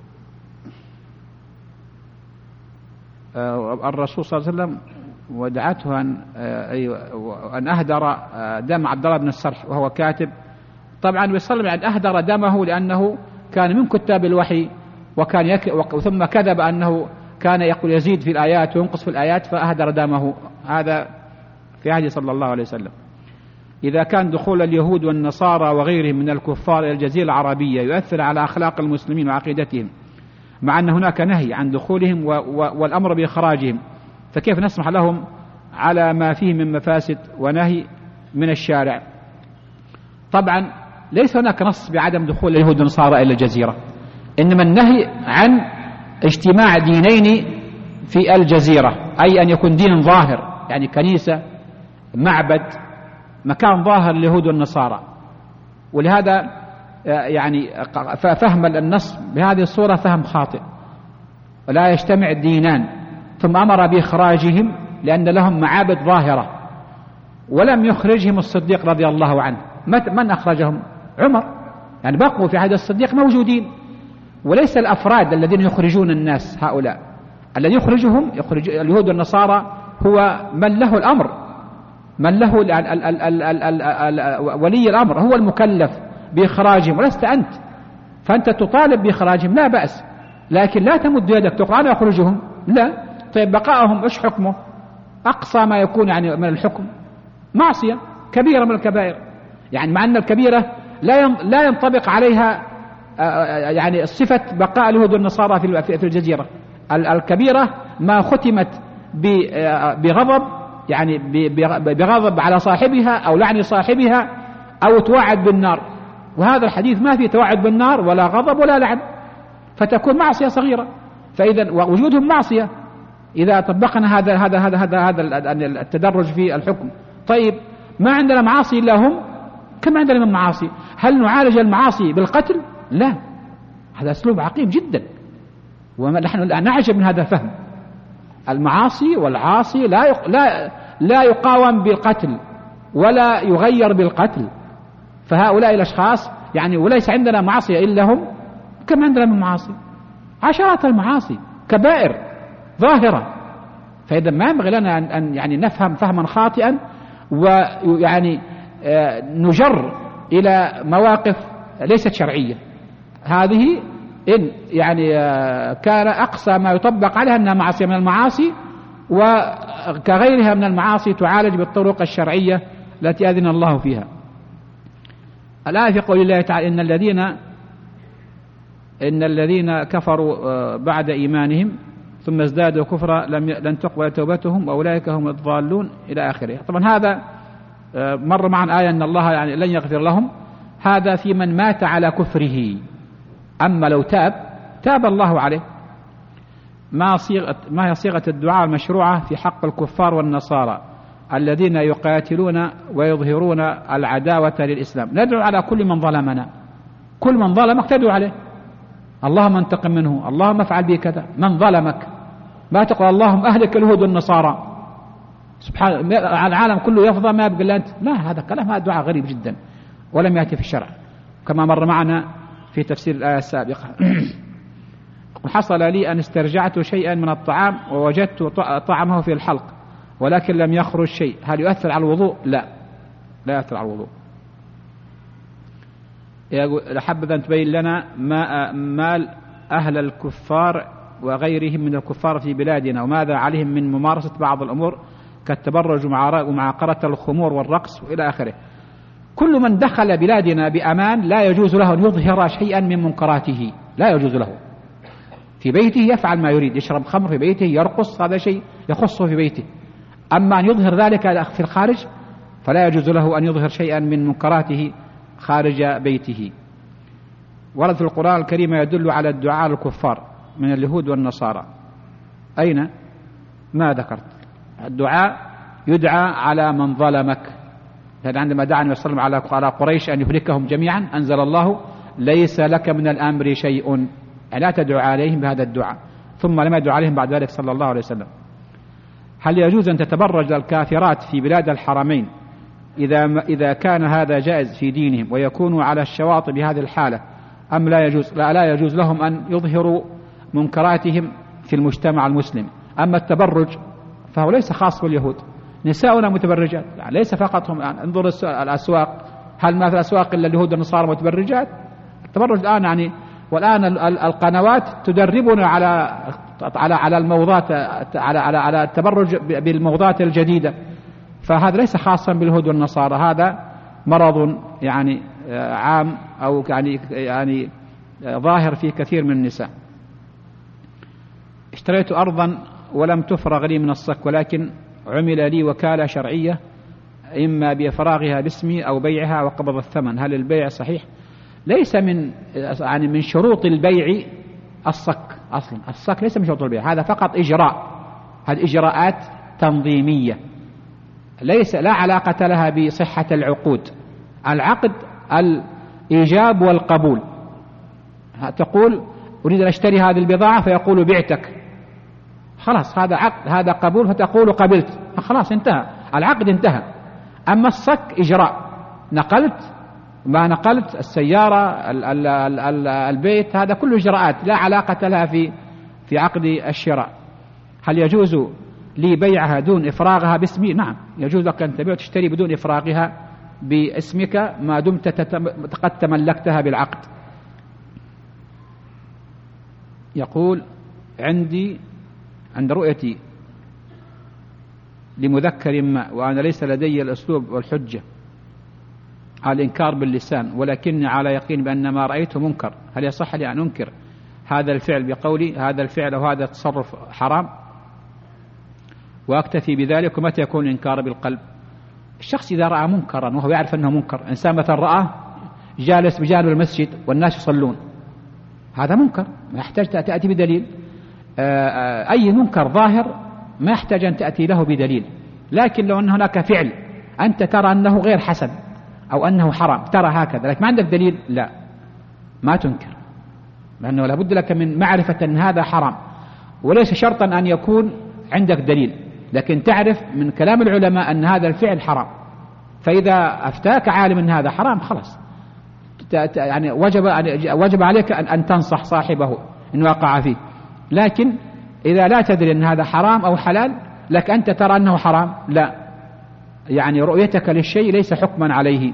الرسول صلى الله عليه وسلم ودعته أن أهدر دم عبد الله بن السرح وهو كاتب. طبعا بيصلي عن أهدر دمه لأنه كان من كتاب الوحي، وكان ثم كذب أنه كان يقول يزيد في الآيات وينقص في الآيات فأهدر دمه. هذا في عهد صلى الله عليه وسلم. إذا كان دخول اليهود والنصارى وغيرهم من الكفار إلى الجزيرة العربية يؤثر على أخلاق المسلمين وعقيدتهم، مع أن هناك نهي عن دخولهم والأمر بإخراجهم، فكيف نسمح لهم على ما فيه من مفاسد ونهي من الشارع؟ طبعا ليس هناك نص بعدم دخول اليهود والنصارى إلى الجزيرة، إنما النهي عن اجتماع دينين في الجزيرة، أي أن يكون دين ظاهر، يعني كنيسة، معبد، مكان ظاهر لليهود والنصارى. ولهذا يعني فهم النص بهذه الصورة فهم خاطئ. ولا يجتمع دينان، ثم أمر بإخراجهم لأن لهم معابد ظاهرة. ولم يخرجهم الصديق رضي الله عنه. من أخرجهم؟ عمر. يعني بقوا في عهد الصديق موجودين، وليس الأفراد الذين يخرجون الناس هؤلاء. الذي يخرجهم يخرج اليهود والنصارى هو من له الأمر، من له ولي الأمر، هو المكلف بإخراجهم ولست أنت. فأنت تطالب بإخراجهم لا بأس، لكن لا تمد يدك تقول أنا أخرجهم، لا. طيب بقائهم إيش حكمه؟ أقصى ما يكون يعني من الحكم معصية كبيرة من الكبائر، يعني مع أن الكبيرة لا ينطبق عليها يعني صفة بقاء اليهود والنصارى في الجزيرة. الكبيرة ما ختمت بغضب، يعني بغضب على صاحبها أو لعن صاحبها أو توعد بالنار، وهذا الحديث ما فيه توعد بالنار ولا غضب ولا لعن، فتكون معصية صغيرة. فإذا وجودهم معصية إذا طبقنا هذا التدرج في الحكم. طيب ما عندنا معاصي إلا هم، كم عندنا من معاصي؟ هل نعالج المعاصي بالقتل؟ لا، هذا أسلوب عقيم جدا، ونحن نعجب من هذا الفهم. المعاصي والعاصي لا يقاوم بالقتل ولا يغير بالقتل. فهؤلاء الأشخاص يعني وليس عندنا معصية إلا هم، كم عندنا من معاصي؟ عشرات المعاصي، كبائر ظاهرة. فإذا ما ينبغي لنا أن يعني نفهم فهما خاطئا، ويعني نجر إلى مواقف ليست شرعية. هذه إن يعني كان أقصى ما يطبق عليها أنها معصية من المعاصي، وكغيرها من المعاصي تعالج بالطرق الشرعية التي أذن الله فيها. الآية في قول الله تعالى إن الذين كفروا بعد إيمانهم ثم ازدادوا كفرا لن تقبل توبتهم وأولئك هم الضالون إلى آخره. طبعا هذا مر معنا آية أن الله يعني لن يغفر لهم، هذا في من مات على كفره. أما لو تاب الله عليه. ما هي صيغة الدعاء المشروعة في حق الكفار والنصارى الذين يقاتلون ويظهرون العداوة للإسلام؟ ندعو على كل من ظلمنا، كل من ظلمك تدعو عليه، اللهم انتقم منه، اللهم افعل به كذا. من ظلمك ما تقول اللهم أهلك اليهود والنصارى، سبحان العالم كله يفضى ما يبقى إلا أنت. لا، هذا كلام، هذا دعاء غريب جدا ولم يأتي في الشرع كما مر معنا في تفسير الآية السابقة. حصل لي أن استرجعت شيئا من الطعام ووجدت طعمه في الحلق ولكن لم يخرج شيء، هل يؤثر على الوضوء؟ لا يؤثر على الوضوء. لحبذا أن تبين لنا مال أهل الكفار وغيرهم من الكفار في بلادنا وماذا عليهم من ممارسة بعض الأمور كالتبرج ومعاقرة الخمور والرقص وإلى آخره. كل من دخل بلادنا بأمان لا يجوز له أن يظهر شيئا من منكراته، لا يجوز له. في بيته يفعل ما يريد، يشرب خمر في بيته، يرقص، هذا شيء يخصه في بيته. أما أن يظهر ذلك في الخارج فلا يجوز له أن يظهر شيئا من منكراته خارج بيته. ورد في القرآن الكريم يدل على الدعاء الكفار من اليهود والنصارى. أين؟ ما ذكرت. الدعاء يدعى على من ظلمك، لأن عندما دعا النبي صلى الله عليه وسلم على قريش أن يهلكهم جميعا أنزل الله ليس لك من الأمر شيء، لا تدعو عليهم بهذا الدعاء، ثم لم يدعو عليهم بعد ذلك صلى الله عليه وسلم. هل يجوز أن تتبرج الكافرات في بلاد الحرمين إذا كان هذا جائز في دينهم ويكونوا على الشواطئ بهذه الحالة أم لا يجوز؟ لا يجوز لهم أن يظهروا منكراتهم في المجتمع المسلم. أما التبرج فهو ليس خاص باليهود، نساؤنا متبرجات، يعني ليس فقط هم. يعني انظر الأسواق، هل ما في الأسواق إلا اليهود والنصارى متبرجات؟ التبرج الآن يعني، والآن القنوات تدربنا على الموضات، على التبرج بالموضات الجديدة. فهذا ليس خاصا باليهود والنصارى، هذا مرض يعني عام أو يعني ظاهر في كثير من النساء. اشتريت أرضا ولم تفرغ لي من الصك، ولكن عمل لي وكالة شرعية إما بإفراغها باسمي أو بيعها وقبض الثمن، هل البيع صحيح؟ ليس من شروط البيع الصك أصلا، الصك ليس من شروط البيع، هذا فقط إجراء، هذه إجراءات تنظيمية لا علاقة لها بصحة العقود. العقد الإيجاب والقبول، تقول أريد أن أشتري هذه البضاعة فيقول بعتك، خلاص هذا عقد، هذا قبول، فتقول قبلت، خلاص انتهى العقد، انتهى. أما الصك إجراء، نقلت ما نقلت، السيارة، البيت، هذا كله إجراءات لا علاقة لها في عقد الشراء. هل يجوز لي بيعها دون إفراغها باسمي؟ نعم يجوز لك أن تبيع وتشتري بدون إفراغها باسمك ما دمت قد تملكتها بالعقد. يقول عند رؤيتي لمذكر ما وأنا ليس لدي الأسلوب والحجة على الإنكار باللسان، ولكني على يقين بأن ما رأيته منكر، هل يصح لي أن أنكر هذا الفعل بقولي هذا الفعل أو هذا التصرف حرام وأكتفي بذلك؟ ومتى يكون الإنكار بالقلب؟ الشخص إذا رأى منكرا وهو يعرف أنه منكر، إنسان مثلا رأى جالس بجانب المسجد والناس يصلون، هذا منكر ما يحتاج تأتي بدليل. أي منكر ظاهر ما يحتاج أن تأتي له بدليل. لكن لو أن هناك فعل أنت ترى أنه غير حسن أو أنه حرام، ترى هكذا لكن ما عندك دليل، لا ما تنكر، لأنه لابد لك من معرفة أن هذا حرام، وليس شرطا أن يكون عندك دليل، لكن تعرف من كلام العلماء أن هذا الفعل حرام. فإذا أفتاك عالم أن هذا حرام خلاص، يعني وجب عليك أن تنصح صاحبه إن وقع فيه. لكن إذا لا تدري أن هذا حرام أو حلال، لك أنت ترى أنه حرام، لا، يعني رؤيتك للشيء ليس حكما عليه.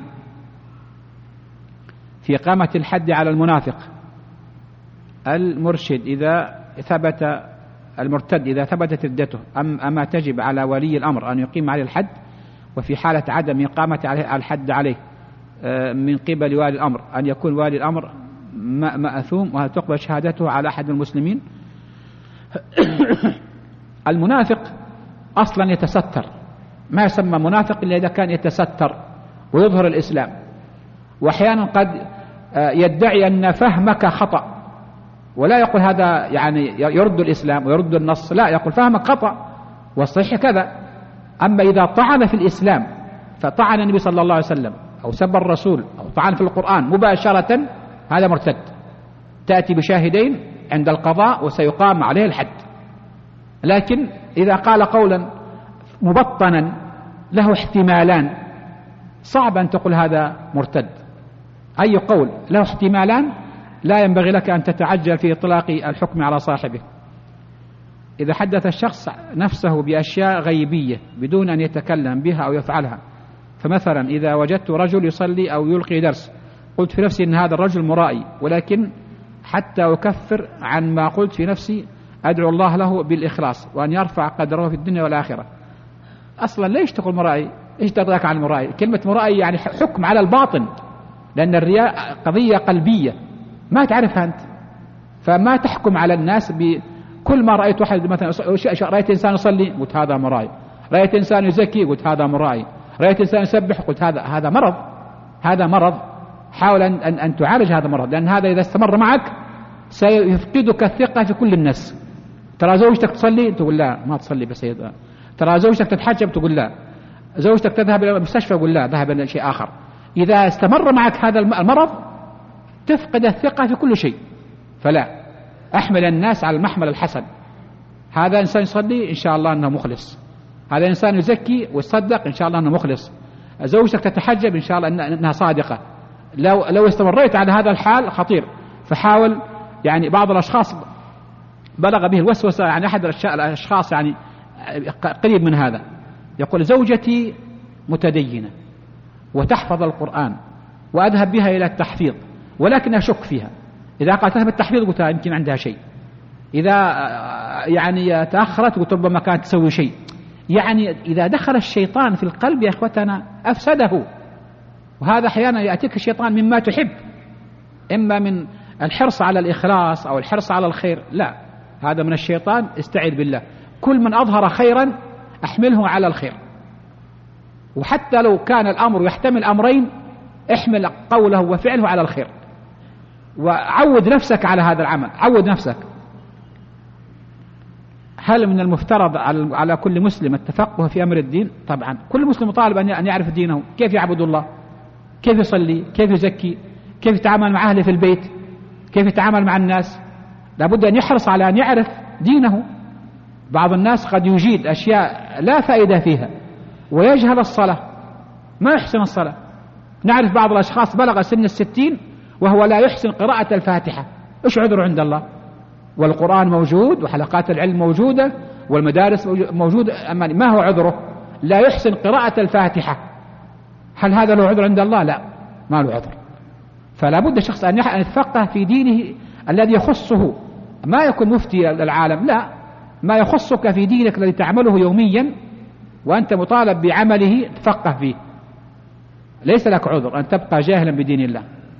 في إقامة الحد على المنافق، المرتد إذا ثبتت ردته أما تجب على ولي الأمر أن يقيم عليه الحد؟ وفي حالة عدم إقامة الحد عليه من قبل والي الأمر أن يكون والي الأمر مأثوم، وهل تقبل شهادته على أحد المسلمين؟ المنافق أصلا يتستر، ما يسمى منافق إلا إذا كان يتستر ويظهر الإسلام، وأحيانا قد يدعي أن فهمك خطأ، ولا يقول هذا يعني يرد الإسلام ويرد النص، لا، يقول فهمك خطأ والصحيح كذا. أما إذا طعن في الإسلام فطعن النبي صلى الله عليه وسلم أو سب الرسول أو طعن في القرآن مباشرة، هذا مرتد، تأتي بشاهدين عند القضاء وسيقام عليه الحد. لكن إذا قال قولا مبطنا له احتمالان صعب أن تقول هذا مرتد. أي قول له احتمالان لا ينبغي لك أن تتعجل في إطلاق الحكم على صاحبه. إذا حدث الشخص نفسه بأشياء غيبية بدون أن يتكلم بها أو يفعلها، فمثلا إذا وجدت رجل يصلي أو يلقي درس قلت في نفسي أن هذا الرجل مرائي، ولكن حتى أكفر عن ما قلت في نفسي أدعو الله له بالإخلاص وأن يرفع قدره في الدنيا والآخرة. أصلا ليش تقول مرائي؟ إيش تدرك عن المرائي؟ كلمة مرائي يعني حكم على الباطن، لأن الرياء قضية قلبية ما تعرفها أنت، فما تحكم على الناس بكل ما رأيت واحد مثلا رأيت إنسان يصلي قلت هذا مرائي، رأيت إنسان يزكي قلت هذا مرائي، رأيت إنسان يسبح قلت هذا مرض، هذا مرض. حاول أن تعالج هذا المرض، لأن هذا إذا استمر معك سيفقدك الثقة في كل الناس. ترى زوجتك تصلي تقول لا ما تصلي بسيطة، ترى زوجتك تتحجب تقول لا، زوجتك تذهب إلى المستشفى تقول لا ذهب إلى شيء آخر. إذا استمر معك هذا المرض تفقد الثقة في كل شيء. فلا، أحمل الناس على المحمل الحسن. هذا إنسان يصلي إن شاء الله أنه مخلص، هذا إنسان يزكي ويصدق إن شاء الله أنه مخلص، زوجتك تتحجب إن شاء الله أنها صادقة. لو استمريت على هذا الحال خطير. فحاول، يعني بعض الأشخاص بلغ به الوسوسة، يعني أحد الأشخاص يعني قريب من هذا يقول زوجتي متدينة وتحفظ القرآن وأذهب بها إلى التحفيظ، ولكن أشك فيها. إذا قالت تذهب التحفيظ قلت يمكن عندها شيء، إذا يعني تأخرت قلت ربما كانت تسوي شيء. يعني إذا دخل الشيطان في القلب يا إخوتنا أفسده. وهذا أحيانا يأتيك الشيطان مما تحب، إما من الحرص على الإخلاص أو الحرص على الخير، لا، هذا من الشيطان. استعذ بالله. كل من أظهر خيرا أحمله على الخير، وحتى لو كان الأمر يحتمل أمرين احمل قوله وفعله على الخير، وعود نفسك على هذا العمل. عود نفسك. هل من المفترض على كل مسلم التفقه في أمر الدين؟ طبعا كل مسلم طالب أن يعرف دينه، كيف يعبد الله، كيف يصلي، كيف يزكي، كيف يتعامل مع أهله في البيت، كيف يتعامل مع الناس. لابد أن يحرص على أن يعرف دينه. بعض الناس قد يجيد أشياء لا فائدة فيها ويجهل الصلاة، ما يحسن الصلاة. نعرف بعض الأشخاص بلغ سن 60 وهو لا يحسن قراءة الفاتحة. إيش عذره عند الله؟ والقرآن موجود وحلقات العلم موجودة والمدارس موجودة، أما ما هو عذره؟ لا يحسن قراءة الفاتحة. هل هذا له عذر عند الله؟ لا، ما له عذر. فلا بد الشخص أن يتفقه في دينه الذي يخصه، ما يكون مفتي العالم، لا، ما يخصك في دينك الذي تعمله يوميا وأنت مطالب بعمله تفقه فيه. ليس لك عذر أن تبقى جاهلا بدين الله.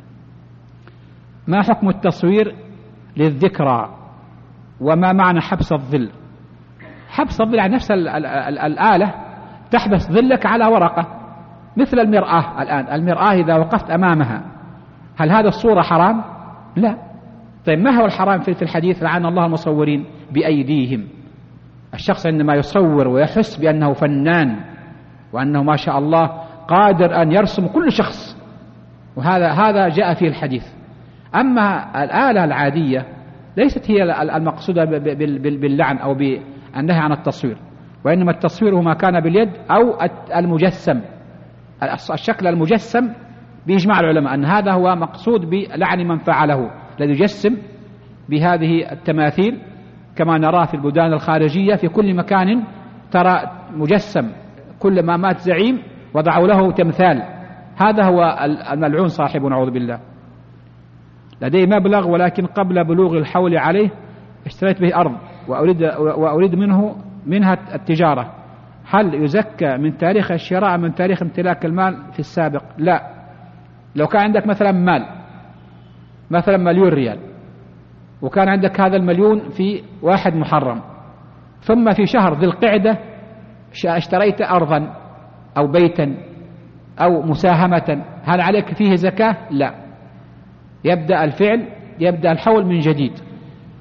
ما حكم التصوير للذكرى؟ وما معنى حبس الظل؟ حبس الظل يعني نفس الآلة تحبس ظلك على ورقة مثل المرآة. الآن المرآة إذا وقفت أمامها هل هذا الصورة حرام؟ لا. طيب ما هو الحرام في الحديث؟ لعن الله المصورين بأيديهم. الشخص عندما يصور ويحس بأنه فنان وأنه ما شاء الله قادر أن يرسم كل شخص، وهذا جاء فيه الحديث. أما الآلة العادية ليست هي المقصودة باللعن أو بالنهي عن التصوير، وإنما التصوير هو ما كان باليد أو المجسم. الشكل المجسم بإجماع العلماء أن هذا هو مقصود بلعن من فعله، الذي يجسم بهذه التماثيل كما نراه في البلدان الخارجية. في كل مكان ترى مجسم، كل ما مات زعيم وضعوا له تمثال. هذا هو الملعون صاحبه، نعوذ بالله. لدي مبلغ ولكن قبل بلوغ الحول عليه اشتريت به أرض وأريد منها التجارة، هل يزكى من تاريخ الشراء من تاريخ امتلاك المال في السابق؟ لا. لو كان عندك مثلا مال مثلا 1,000,000 ريال، وكان عندك هذا 1,000,000 في 1 محرم، ثم في شهر ذي القعدة اشتريت أرضا أو بيتا أو مساهمة، هل عليك فيه زكاة؟ لا. يبدأ الحول من جديد.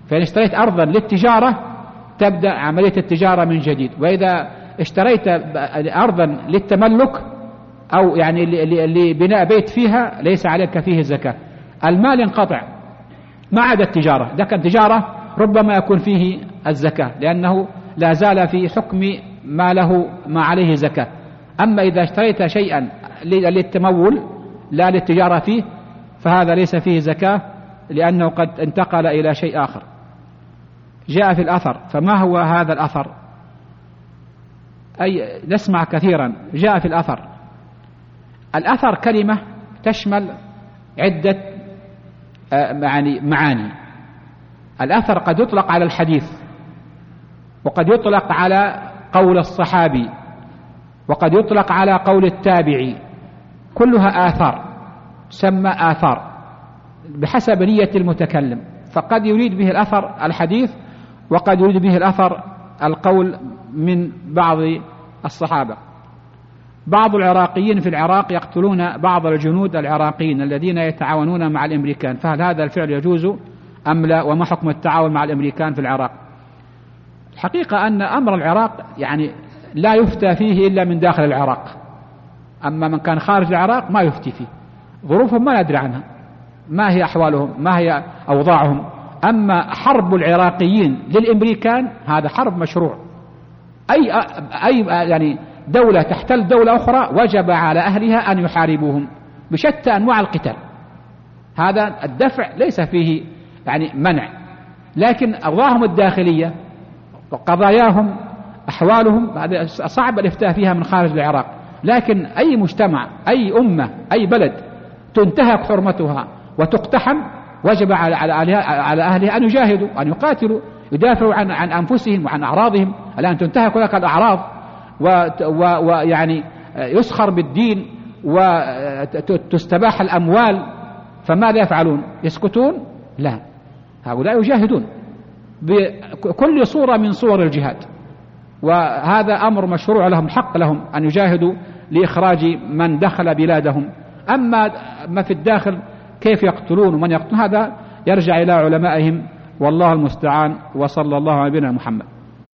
فإن اشتريت أرضا للتجارة تبدأ عملية التجارة من جديد، وإذا اشتريت أرضا للتملك أو يعني لبناء بيت فيها ليس عليك فيه زكاة. المال ينقطع ما عدا التجارة، لكن التجارة ربما يكون فيه الزكاة لأنه لا زال في حكم ما عليه زكاة. أما إذا اشتريت شيئا للتمول لا للتجارة فيه فهذا ليس فيه زكاة لأنه قد انتقل إلى شيء آخر. جاء في الأثر، فما هو هذا الأثر؟ أي نسمع كثيرا جاء في الأثر. الأثر كلمة تشمل عدة معاني. الأثر قد يطلق على الحديث، وقد يطلق على قول الصحابي، وقد يطلق على قول التابعي، كلها آثار، تسمى آثار بحسب نية المتكلم. فقد يريد به الأثر الحديث، وقد يريد به الأثر القول من بعض الصحابة. بعض العراقيين في العراق يقتلون بعض الجنود العراقيين الذين يتعاونون مع الأمريكان، فهل هذا الفعل يجوز أم لا؟ وما حكم التعاون مع الأمريكان في العراق؟ الحقيقة أن أمر العراق يعني لا يفتى فيه إلا من داخل العراق، أما من كان خارج العراق ما يفتي فيه. ظروفهم ما ندري عنها، ما هي أحوالهم، ما هي أوضاعهم. أما حرب العراقيين للأمريكان هذا حرب مشروع. أي يعني دولة تحتل دولة أخرى وجب على أهلها أن يحاربوهم بشتى أنواع القتال. هذا الدفع ليس فيه يعني منع، لكن أوضاعهم الداخلية وقضاياهم أحوالهم هذا صعب الافتاء فيها من خارج العراق. لكن أي مجتمع، أي أمة، أي بلد تنتهك حرمتها وتقتحم وجب على أهلها أن يجاهدوا، أن يقاتلوا، يدافعوا عن أنفسهم وعن أعراضهم. الآن تنتهك لك الأعراض ويعني يسخر بالدين وتستباح الأموال، فماذا يفعلون؟ يسكتون؟ لا، هؤلاء يجاهدون بكل صورة من صور الجهاد، وهذا أمر مشروع لهم، حق لهم أن يجاهدوا لإخراج من دخل بلادهم. أما ما في الداخل كيف يقتلون ومن يقتلون هذا يرجع إلى علمائهم، والله المستعان، وصلى الله على نبينا محمد.